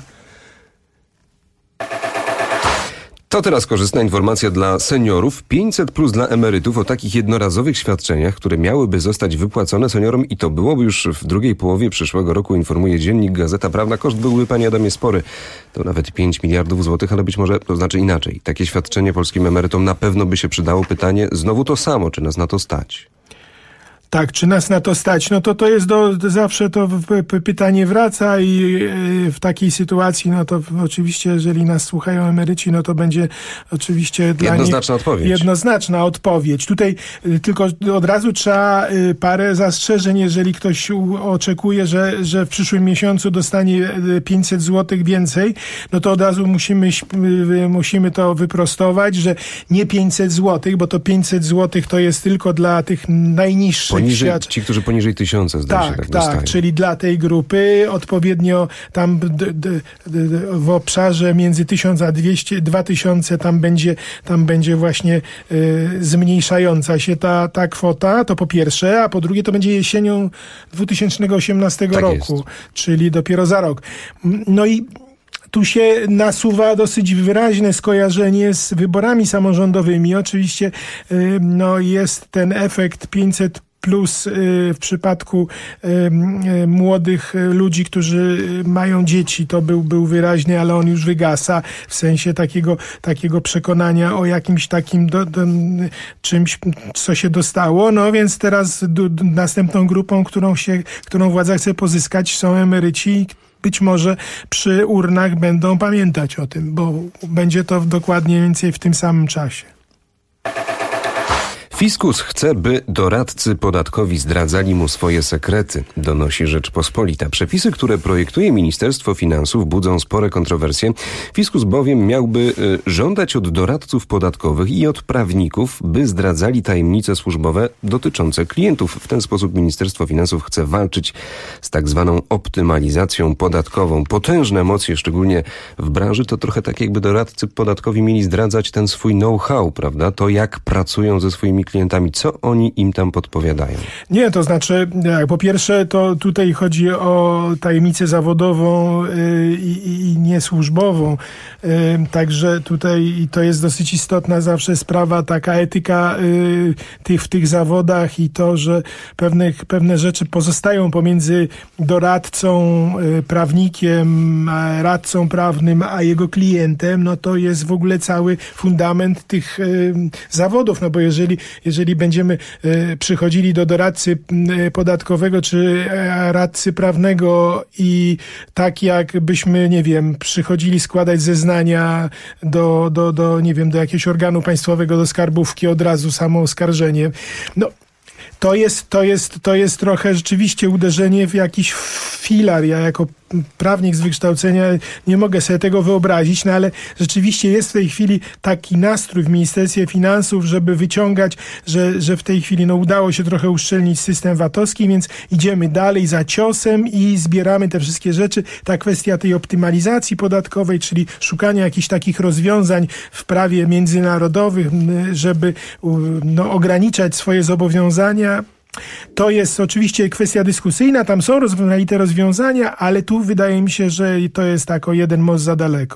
To teraz korzystna informacja dla seniorów. 500+ dla emerytów. O takich jednorazowych świadczeniach, które miałyby zostać wypłacone seniorom i to byłoby już w drugiej połowie przyszłego roku, informuje dziennik Gazeta Prawna. Koszt byłby, panie Adamie, spory. To nawet 5 miliardów złotych, ale być może to znaczy inaczej. Takie świadczenie polskim emerytom na pewno by się przydało. Pytanie znowu to samo, czy nas na to stać? Tak, czy nas na to stać? No to jest zawsze to pytanie wraca i w takiej sytuacji, no to oczywiście, jeżeli nas słuchają emeryci, no to będzie oczywiście dla jednoznaczna nich odpowiedź. Jednoznaczna odpowiedź. Tutaj tylko od razu trzeba parę zastrzeżeń, jeżeli ktoś oczekuje, że w przyszłym miesiącu dostanie 500 zł więcej, no to od razu musimy to wyprostować, że nie 500 zł, bo to 500 zł to jest tylko dla tych najniższych świadczeń. Ci, którzy poniżej 1000 zdaje się tak dostają. Czyli dla tej grupy odpowiednio tam w obszarze między 1000 a 2000 tam będzie właśnie zmniejszająca się ta kwota, to po pierwsze, a po drugie to będzie jesienią 2018 roku, jest. czyli dopiero za rok. No i tu się nasuwa dosyć wyraźne skojarzenie z wyborami samorządowymi. Oczywiście jest ten efekt 500 plus w przypadku młodych ludzi, którzy mają dzieci, to był wyraźny, ale on już wygasa w sensie takiego przekonania o jakimś takim czymś, co się dostało. No więc teraz następną grupą, którą władza chce pozyskać, są emeryci. Być może przy urnach będą pamiętać o tym, bo będzie to dokładnie mniej więcej w tym samym czasie. Fiskus chce, by doradcy podatkowi zdradzali mu swoje sekrety, donosi Rzeczpospolita. Przepisy, które projektuje Ministerstwo Finansów, budzą spore kontrowersje. Fiskus bowiem miałby żądać od doradców podatkowych i od prawników, by zdradzali tajemnice służbowe dotyczące klientów. W ten sposób Ministerstwo Finansów chce walczyć z tak zwaną optymalizacją podatkową. Potężne emocje, szczególnie w branży, to trochę tak, jakby doradcy podatkowi mieli zdradzać ten swój know-how, prawda? To jak pracują ze swoimi klientami, co oni im tam podpowiadają? Nie, to znaczy, po pierwsze, to tutaj chodzi o tajemnicę zawodową i niesłużbową. Także tutaj to jest dosyć istotna zawsze sprawa, taka etyka w tych zawodach i to, że pewne rzeczy pozostają pomiędzy doradcą, prawnikiem, radcą prawnym, a jego klientem, no to jest w ogóle cały fundament tych zawodów, no bo jeżeli będziemy przychodzili do doradcy podatkowego czy radcy prawnego i tak jakbyśmy, nie wiem, przychodzili składać zeznania do jakiegoś organu państwowego, do skarbówki, od razu samo oskarżenie. No, to jest trochę rzeczywiście uderzenie w jakiś filar. Ja jako prawnik z wykształcenia nie mogę sobie tego wyobrazić, no ale rzeczywiście jest w tej chwili taki nastrój w Ministerstwie Finansów, żeby wyciągać, że w tej chwili udało się trochę uszczelnić system VAT-owski, więc idziemy dalej za ciosem i zbieramy te wszystkie rzeczy. Ta kwestia tej optymalizacji podatkowej, czyli szukania jakichś takich rozwiązań w prawie międzynarodowym, żeby ograniczać swoje zobowiązania. To jest oczywiście kwestia dyskusyjna, tam są rozmaite rozwiązania, ale tu wydaje mi się, że to jest tak o jeden most za daleko.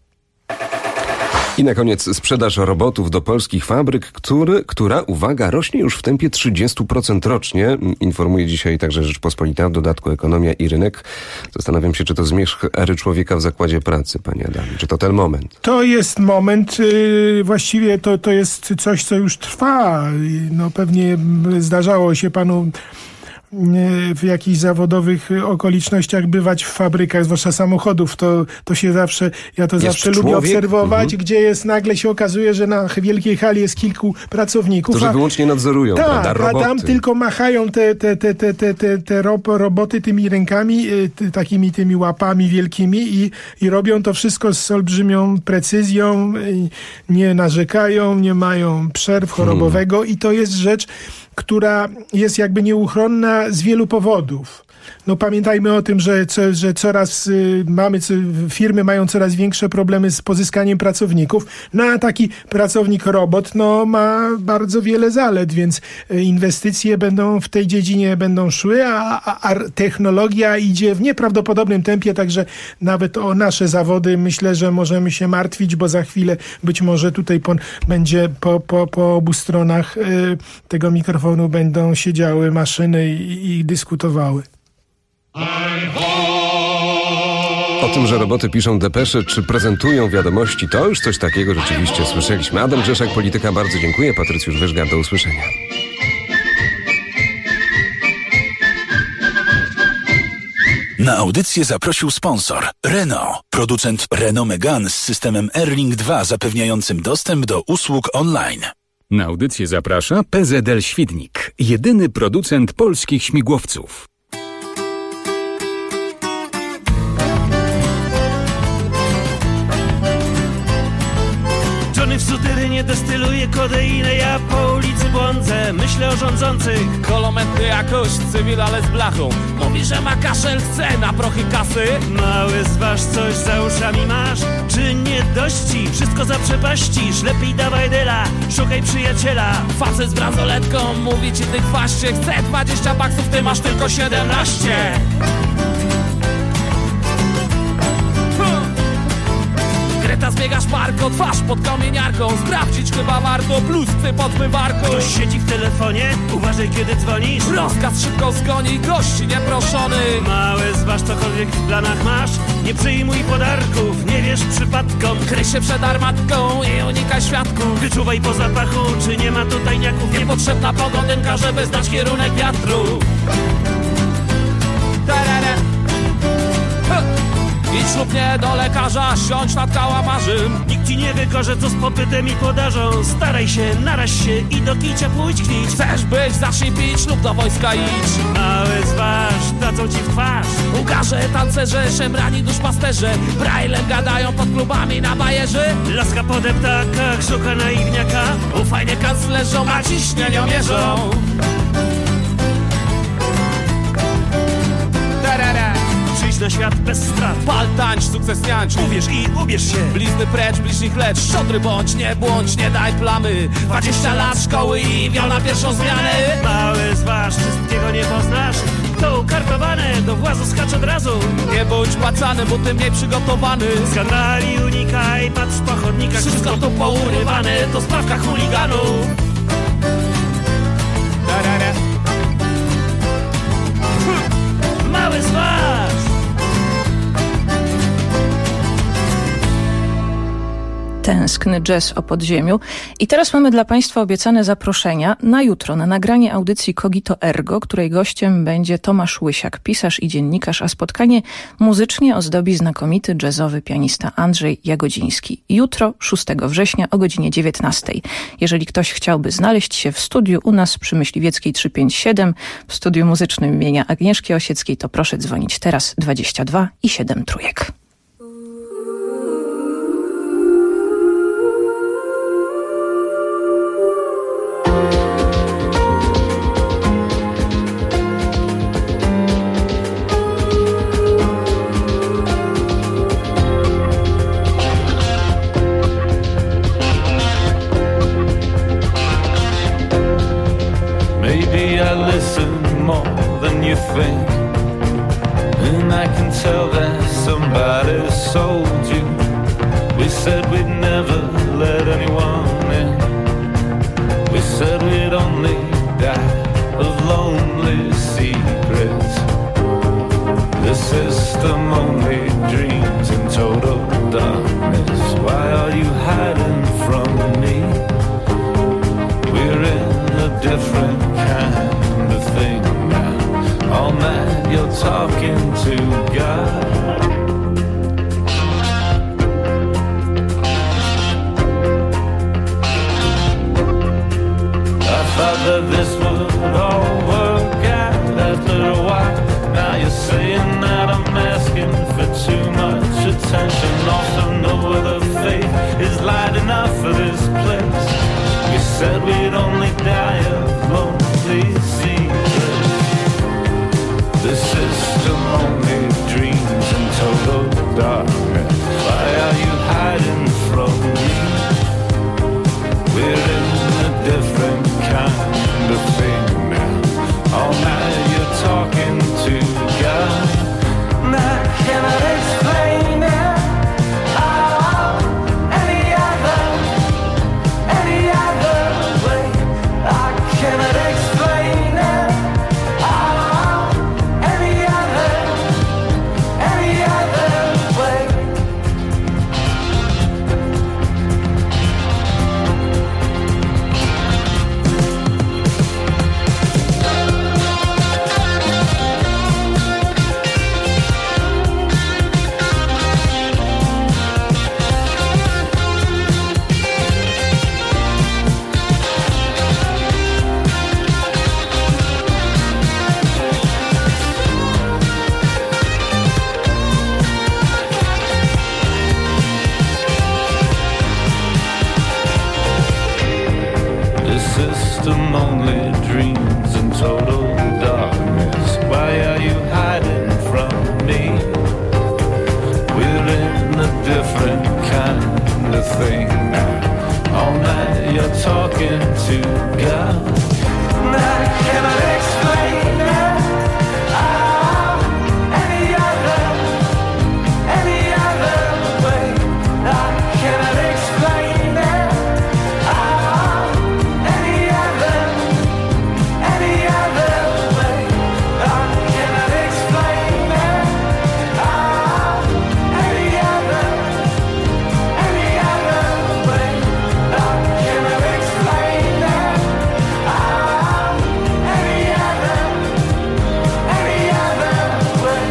I na koniec sprzedaż robotów do polskich fabryk, która, uwaga, rośnie już w tempie 30% rocznie. Informuje dzisiaj także Rzeczpospolita, w dodatku Ekonomia i Rynek. Zastanawiam się, czy to zmierzch ery człowieka w zakładzie pracy, panie Adamie. Czy to ten moment? To jest moment, właściwie to jest coś, co już trwa. No pewnie zdarzało się panu w jakichś zawodowych okolicznościach bywać w fabrykach, zwłaszcza samochodów, to się zawsze, ja to zawsze lubię obserwować, gdzie nagle się okazuje, że na wielkiej hali jest kilku pracowników. Którzy wyłącznie nadzorują, prawda, roboty. A tam tylko machają te roboty tymi rękami, tymi łapami wielkimi i robią to wszystko z olbrzymią precyzją, nie narzekają, nie mają przerw chorobowego i to jest rzecz, która jest jakby nieuchronna z wielu powodów. No pamiętajmy o tym, że coraz firmy mają coraz większe problemy z pozyskaniem pracowników. No a taki pracownik robot ma bardzo wiele zalet, więc inwestycje w tej dziedzinie będą szły, a technologia idzie w nieprawdopodobnym tempie, także nawet o nasze zawody myślę, że możemy się martwić, bo za chwilę być może tutaj będzie po obu stronach tego mikrofonu będą siedziały maszyny i dyskutowały. O tym, że roboty piszą depesze, czy prezentują wiadomości, to już coś takiego rzeczywiście słyszeliśmy. Adam Grzeszak, Polityka, bardzo dziękuję. Patrycjusz Wyżgar, do usłyszenia. Na audycję zaprosił sponsor Renault, producent Renault Megane z systemem Airlink 2 zapewniającym dostęp do usług online. Na audycję zaprasza PZL Świdnik, jedyny producent polskich śmigłowców. W suterynie destyluje kodeinę, ja po ulicy błądzę, myślę o rządzących. Kolometny jakoś, cywil ale z blachą. Mówi, że ma kaszel, chce na prochy kasy. Mały, zważ coś za uszami masz, czy nie dość ci? Wszystko zaprzepaścisz, lepiej dawaj dela, szukaj przyjaciela. Facet z bransoletką, mówi ci ty kwaście. Chce 20 baksów, ty masz tylko 17. Greta zbiega szparko, twarz pod kominiarką. Sprawdzić chyba warto, bluzcy pod zmywarką. Ktoś siedzi w telefonie, uważaj kiedy dzwonisz. Rozkaz szybko zgoni, gości nieproszony. Mały, zważ cokolwiek w planach masz, nie przyjmuj podarków, nie wiesz przypadkom. Kryj się przed armatką i unikaj świadków. Wyczuwaj po zapachu, czy nie ma tu tajniaków. Niepotrzebna pogodynka, żeby znać kierunek wiatru. Idź lub nie do lekarza, siądź nad kałamarzem. Nikt ci nie wykorze, co z popytem i podażą. Staraj się, naraź się i do kicia pójdź knić. Chcesz być, zacznij pić lub do wojska idź. Mały, zważ, dadzą ci w twarz. Ukarze, tancerze, szemrani duszpasterze. Braillem gadają pod klubami na bajerze. Laska po deptakach, szuka naiwniaka. Ufajnie kanclerzom, a ciśnieniom mierzą. Przyjdź na świat bez strat. Pal, tańcz, sukces niańcz. Uwierz i ubierz się. Blizny precz, bliźnich lecz. Szczodry bądź, nie daj plamy. 20 lat szkoły i wiał na pierwszą zmianę. Mały, zważ, wszystkiego nie poznasz. To ukartowane, do włazu skacz od razu. Nie bądź pacanem, bo ty mniej przygotowany. Skandali unikaj, patrz po chodnikach. Wszystko tu pourywane, to sprawka chuliganów. Mały, zważ. Tęskny jazz o podziemiu. I teraz mamy dla Państwa obiecane zaproszenia na jutro, na nagranie audycji Cogito Ergo, której gościem będzie Tomasz Łysiak, pisarz i dziennikarz, a spotkanie muzycznie ozdobi znakomity jazzowy pianista Andrzej Jagodziński. Jutro, 6 września o godzinie 19. Jeżeli ktoś chciałby znaleźć się w studiu u nas przy Myśliwieckiej 357, w studiu muzycznym imienia Agnieszki Osieckiej, to proszę dzwonić teraz 22 i 7 trójek. Maybe I listen more than you think, and I can tell that somebody sold you. We said we'd never let anyone in. We said we'd only die of lonely secrets. The system only dreams in total darkness. Why are you hiding from me? We're in a different kind of thing now. All night you're talking to God. I thought that this would all work out after a while. Now you're saying that I'm asking for too much attention. Also no other faith is light enough for this place. We said we'd only die of lonely secrets. The system only dreams in total darkness. Why are you hiding from me? We're in a different kind of thing now. All night you're talking to God. And I cannot explain it. Oh, any other way. I cannot explain it. Oh, any them only dreams and total darkness. Why are you hiding from me? We're in a different kind of thing now. All night you're talking to God. I cannot explain that. Any other way. I cannot explain that. Any other way. I cannot explain that. Any other way. I cannot explain that. Any other way.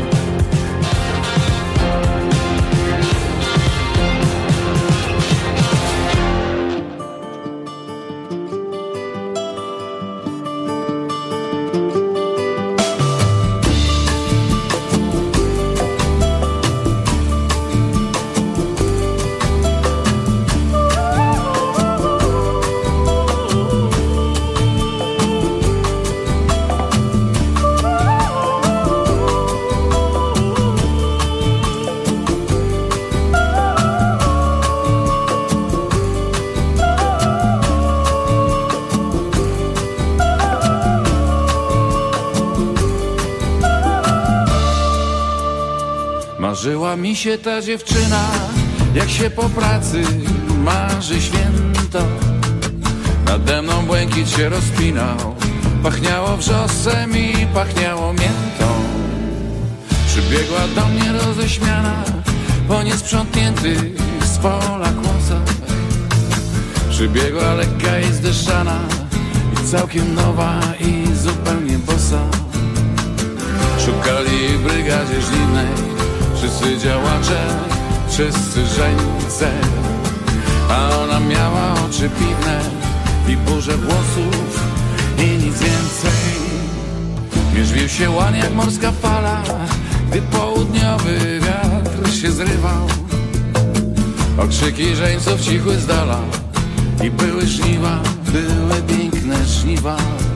Marzyła mi się ta dziewczyna, jak się po pracy marzy święto. Nade mną błękit się rozpinał, pachniało wrzosem i pachniało miętą. Przybiegła do mnie roześmiana, po niesprzątniętych z pola kłosach. Przybiegła lekka i zdeszana, i całkiem nowa i zupełnie bosa. Szukali w brygadzie żniwnej wszyscy działacze, wszyscy żeńce, a ona miała oczy piwne i burzę włosów i nic więcej. Mierzwił się łan jak morska fala, gdy południowy wiatr się zrywał. Okrzyki żeńców cichły z dala i były żniwa, były piękne żniwa.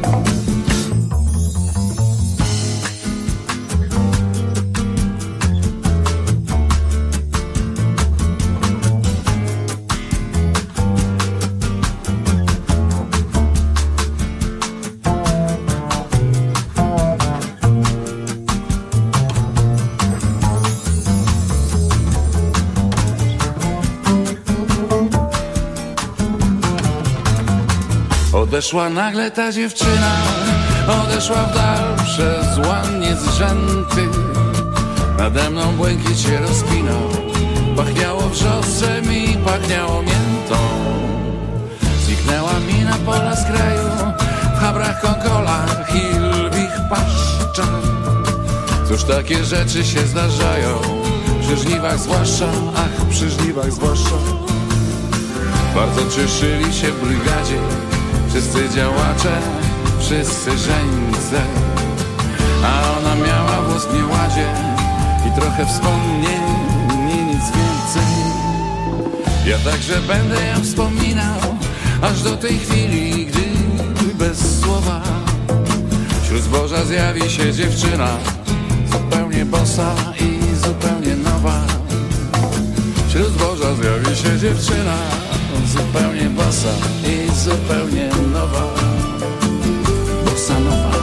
Odeszła nagle ta dziewczyna, odeszła w dal przez łan niezrzęty. Nade mną błękit się rozpinał, pachniało wrzosem i pachniało miętą. Zniknęła mi na pola z kraju, w chabrach, konkolach i lwich paszczach. Cóż takie rzeczy się zdarzają, przy żniwach zwłaszcza, ach, przy żniwach zwłaszcza. Bardzo cieszyli się w brygadzie wszyscy działacze, wszyscy żeńce, a ona miała włos w nieładzie i trochę wspomnień, nic więcej. Ja także będę ją wspominał, aż do tej chwili, gdy bez słowa wśród zboża zjawi się dziewczyna, zupełnie bosa i zupełnie nowa. Wśród zboża zjawi się dziewczyna, zupełnie bosa i zupełnie nowa. Bossa nowa.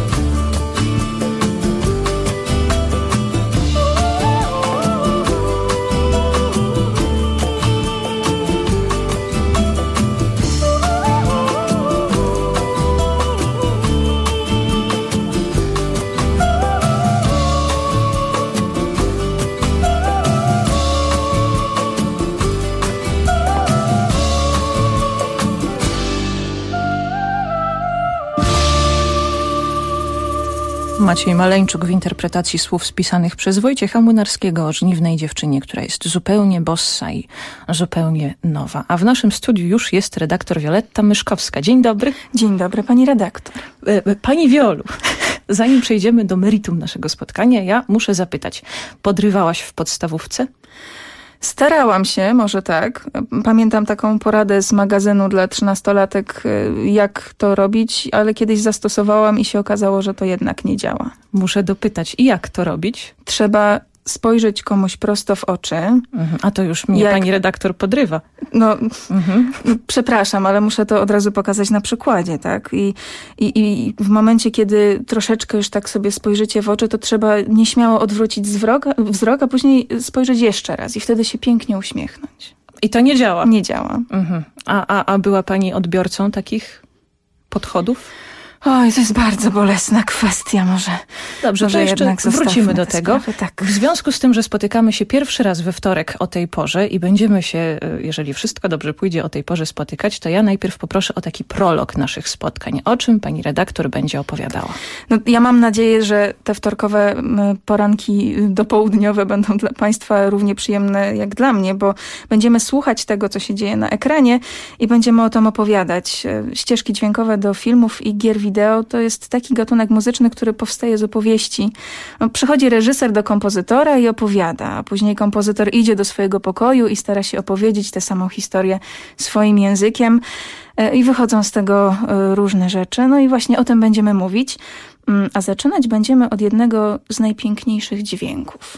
Maciej Maleńczuk w interpretacji słów spisanych przez Wojciecha Młynarskiego o żniwnej dziewczynie, która jest zupełnie bossa i zupełnie nowa. A w naszym studiu już jest redaktor Wioletta Myszkowska. Dzień dobry. Dzień dobry, pani redaktor. Pani Wiolu, zanim przejdziemy do meritum naszego spotkania, ja muszę zapytać. Podrywałaś w podstawówce? Starałam się, może tak. Pamiętam taką poradę z magazynu dla 13-latek, jak to robić, ale kiedyś zastosowałam i się okazało, że to jednak nie działa. Muszę dopytać, jak to robić? Trzeba spojrzeć komuś prosto w oczy. A to już mnie pani redaktor podrywa. No, przepraszam, ale muszę to od razu pokazać na przykładzie, tak? I w momencie, kiedy troszeczkę już tak sobie spojrzycie w oczy, to trzeba nieśmiało odwrócić wzrok, a później spojrzeć jeszcze raz i wtedy się pięknie uśmiechnąć. I to nie działa? Nie działa. A była pani odbiorcą takich podchodów? Oj, to jest bardzo bolesna kwestia, może. Dobrze, może to jeszcze wrócimy do tego. Sprawy, tak. W związku z tym, że spotykamy się pierwszy raz we wtorek o tej porze i będziemy się, jeżeli wszystko dobrze pójdzie, o tej porze spotykać, to ja najpierw poproszę o taki prolog naszych spotkań. O czym pani redaktor będzie opowiadała? No, ja mam nadzieję, że te wtorkowe poranki dopołudniowe będą dla państwa równie przyjemne jak dla mnie, bo będziemy słuchać tego, co się dzieje na ekranie i będziemy o tym opowiadać. Ścieżki dźwiękowe do filmów i gier wideo to jest taki gatunek muzyczny, który powstaje z opowieści. Przychodzi reżyser do kompozytora i opowiada, a później kompozytor idzie do swojego pokoju i stara się opowiedzieć tę samą historię swoim językiem i wychodzą z tego różne rzeczy. No i właśnie o tym będziemy mówić, a zaczynać będziemy od jednego z najpiękniejszych dźwięków.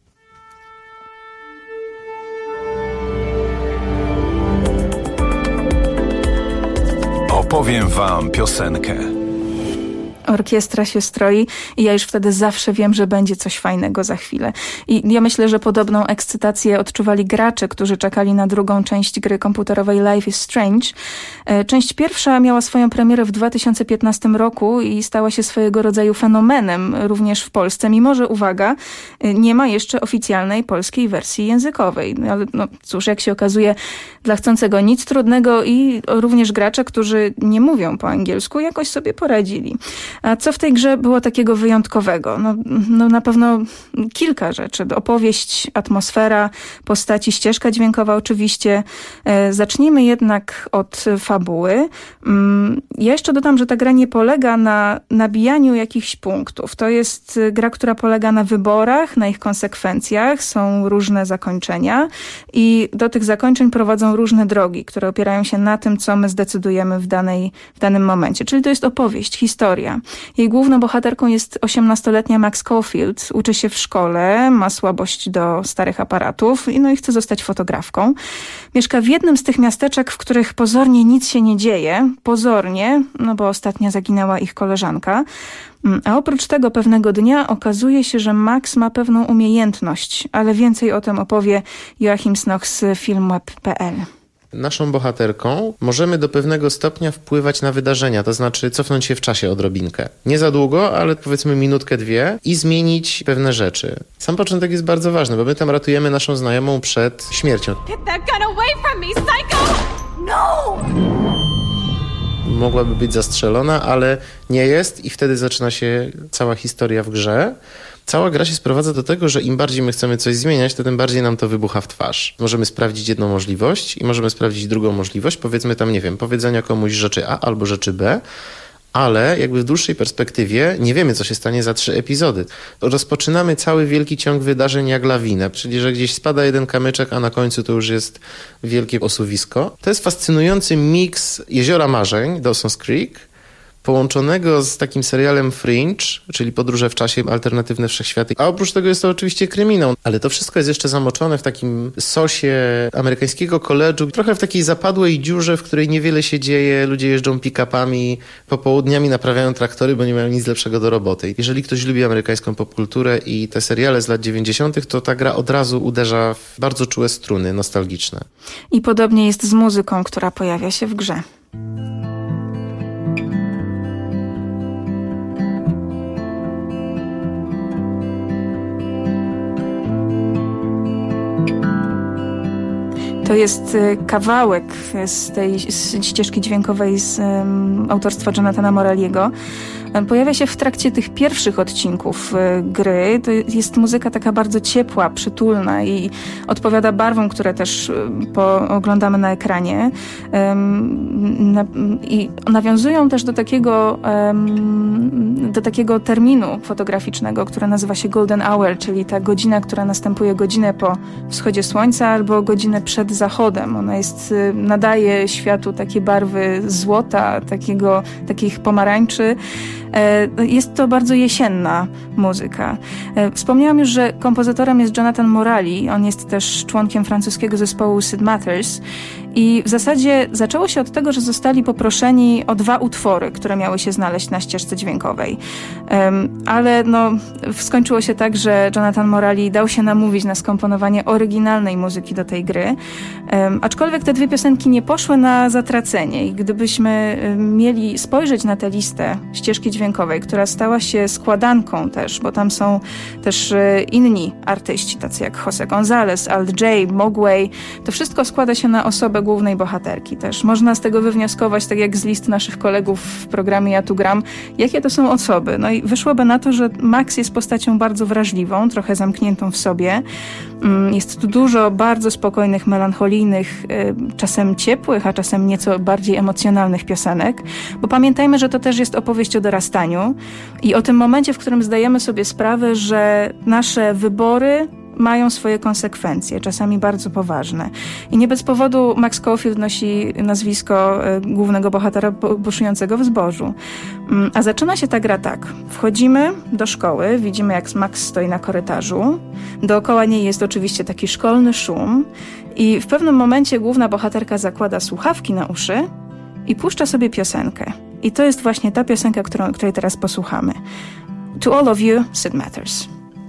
Opowiem wam piosenkę. Orkiestra się stroi i ja już wtedy zawsze wiem, że będzie coś fajnego za chwilę. I ja myślę, że podobną ekscytację odczuwali gracze, którzy czekali na drugą część gry komputerowej Life is Strange. Część pierwsza miała swoją premierę w 2015 roku i stała się swojego rodzaju fenomenem również w Polsce, mimo że, uwaga, nie ma jeszcze oficjalnej polskiej wersji językowej. Ale no cóż, jak się okazuje, dla chcącego nic trudnego i również gracze, którzy nie mówią po angielsku, jakoś sobie poradzili. A co w tej grze było takiego wyjątkowego? No na pewno kilka rzeczy. Opowieść, atmosfera, postaci, ścieżka dźwiękowa oczywiście. Zacznijmy jednak od fabuły. Ja jeszcze dodam, że ta gra nie polega na nabijaniu jakichś punktów. To jest gra, która polega na wyborach, na ich konsekwencjach. Są różne zakończenia i do tych zakończeń prowadzą różne drogi, które opierają się na tym, co my zdecydujemy w danym momencie. Czyli to jest opowieść, historia. Jej główną bohaterką jest 18-letnia Max Caulfield. Uczy się w szkole, ma słabość do starych aparatów i chce zostać fotografką. Mieszka w jednym z tych miasteczek, w których pozornie nic się nie dzieje. Pozornie, bo ostatnio zaginęła ich koleżanka. A oprócz tego pewnego dnia okazuje się, że Max ma pewną umiejętność, ale więcej o tym opowie Joachim Snoch z filmweb.pl. Naszą bohaterką możemy do pewnego stopnia wpływać na wydarzenia, to znaczy cofnąć się w czasie odrobinkę. Nie za długo, ale powiedzmy minutkę, dwie i zmienić pewne rzeczy. Sam początek jest bardzo ważny, bo my tam ratujemy naszą znajomą przed śmiercią. Get that gun away from me, psycho! No! Mogłaby być zastrzelona, ale nie jest i wtedy zaczyna się cała historia w grze. Cała gra się sprowadza do tego, że im bardziej my chcemy coś zmieniać, to tym bardziej nam to wybucha w twarz. Możemy sprawdzić jedną możliwość i możemy sprawdzić drugą możliwość, powiedzmy tam, nie wiem, powiedzenia komuś rzeczy A albo rzeczy B, ale jakby w dłuższej perspektywie nie wiemy, co się stanie za 3 epizody. Rozpoczynamy cały wielki ciąg wydarzeń jak lawinę, czyli że gdzieś spada jeden kamyczek, a na końcu to już jest wielkie osuwisko. To jest fascynujący miks Jeziora Marzeń, Dawson's Creek, połączonego z takim serialem Fringe, czyli Podróże w czasie, alternatywne wszechświaty. A oprócz tego jest to oczywiście kryminał, ale to wszystko jest jeszcze zamoczone w takim sosie amerykańskiego koledżu, trochę w takiej zapadłej dziurze, w której niewiele się dzieje, ludzie jeżdżą pick-upami, popołudniami naprawiają traktory, bo nie mają nic lepszego do roboty. Jeżeli ktoś lubi amerykańską popkulturę i te seriale z lat 90., to ta gra od razu uderza w bardzo czułe struny nostalgiczne. I podobnie jest z muzyką, która pojawia się w grze. To jest kawałek z tej ścieżki dźwiękowej z autorstwa Jonathana Morelliego. pojawia się w trakcie tych pierwszych odcinków gry. To jest muzyka taka bardzo ciepła, przytulna i odpowiada barwom, które też oglądamy na ekranie. I nawiązują też do takiego terminu fotograficznego, który nazywa się Golden Hour, czyli ta godzina, która następuje godzinę po wschodzie słońca albo godzinę przed zachodem. Ona nadaje światu takie barwy złota, takich pomarańczy. Jest to bardzo jesienna muzyka. Wspomniałam już, że kompozytorem jest Jonathan Morali. On jest też członkiem francuskiego zespołu Sid Matters. I w zasadzie zaczęło się od tego, że zostali poproszeni o 2 utwory, które miały się znaleźć na ścieżce dźwiękowej. Ale skończyło się tak, że Jonathan Morali dał się namówić na skomponowanie oryginalnej muzyki do tej gry. Aczkolwiek te 2 piosenki nie poszły na zatracenie i gdybyśmy mieli spojrzeć na tę listę ścieżki dźwiękowej, która stała się składanką też, bo tam są też inni artyści, tacy jak José González, Alt J, Mogwai, to wszystko składa się na osobę głównej bohaterki też. Można z tego wywnioskować, tak jak z list naszych kolegów w programie Ja tu gram, jakie to są osoby. No i wyszłoby na to, że Max jest postacią bardzo wrażliwą, trochę zamkniętą w sobie. Jest tu dużo bardzo spokojnych, melancholijnych, czasem ciepłych, a czasem nieco bardziej emocjonalnych piosenek, bo pamiętajmy, że to też jest opowieść o dorastaniu i o tym momencie, w którym zdajemy sobie sprawę, że nasze wybory mają swoje konsekwencje, czasami bardzo poważne. I nie bez powodu Max Caulfield nosi nazwisko głównego bohatera buszującego w zbożu. A zaczyna się ta gra tak. Wchodzimy do szkoły, widzimy jak Max stoi na korytarzu. Dookoła niej jest oczywiście taki szkolny szum i w pewnym momencie główna bohaterka zakłada słuchawki na uszy i puszcza sobie piosenkę. I to jest właśnie ta piosenka, której teraz posłuchamy. To all of you, Sid Matters.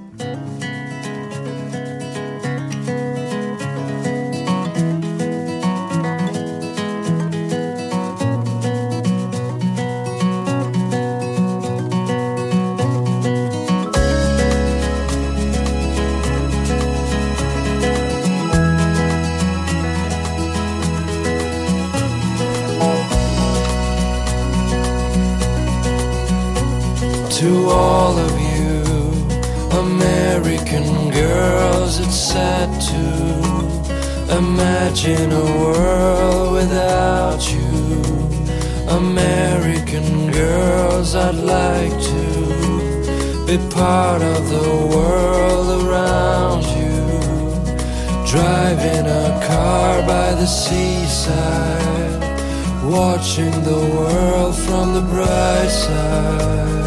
To all of you American girls, it's sad to imagine a world without you. American girls, I'd like to be part of the world around you. Driving a car by the seaside, watching the world from the bright side.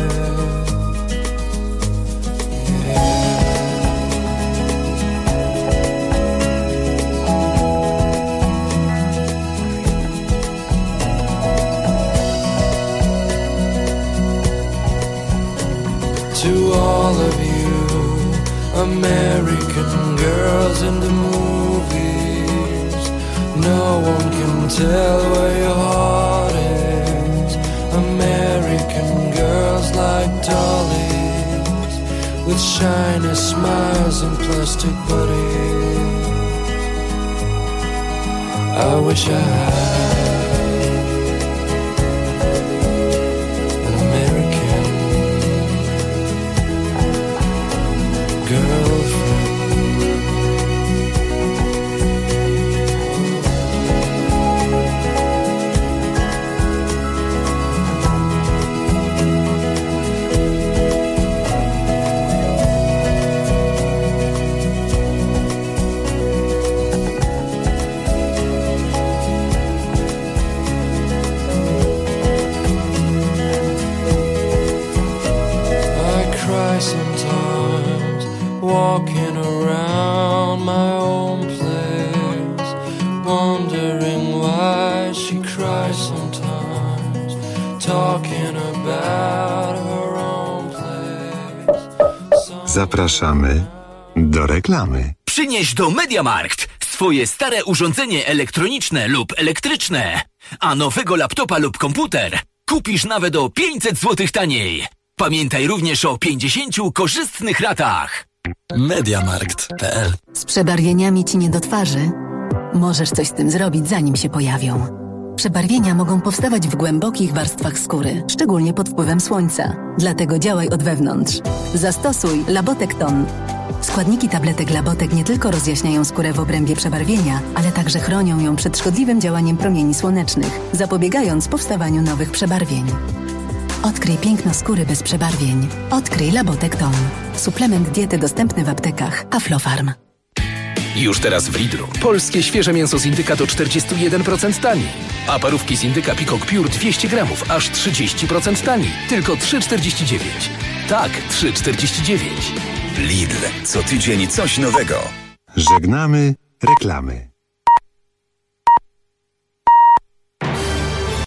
To all of you American girls in the movies, no one can tell where your heart is. American girls like dollies, with shiny smiles and plastic bodies. I wish I had sometimes walking around my own place, wondering why she cries sometimes, talking about her own place. Zapraszamy do reklamy. Przynieś do MediaMarkt swoje stare urządzenie elektroniczne lub elektryczne, a nowego laptopa lub komputer kupisz nawet o 500 zł taniej. Pamiętaj również o 50 korzystnych ratach. MediaMarkt.pl. Z przebarwieniami ci nie do twarzy? Możesz coś z tym zrobić, zanim się pojawią. Przebarwienia mogą powstawać w głębokich warstwach skóry, szczególnie pod wpływem słońca. Dlatego działaj od wewnątrz. Zastosuj Labotekton. Składniki tabletek Labotek nie tylko rozjaśniają skórę w obrębie przebarwienia, ale także chronią ją przed szkodliwym działaniem promieni słonecznych, zapobiegając powstawaniu nowych przebarwień. Odkryj piękno skóry bez przebarwień. Odkryj Labotekton. Suplement diety dostępny w aptekach Aflofarm. Już teraz w Lidlu. Polskie świeże mięso z indyka do 41% taniej. A parówki z indyka Peacock Pure 200 gramów aż 30% taniej. Tylko 3,49. Tak, 3,49. Lidl. Co tydzień coś nowego. Żegnamy reklamy.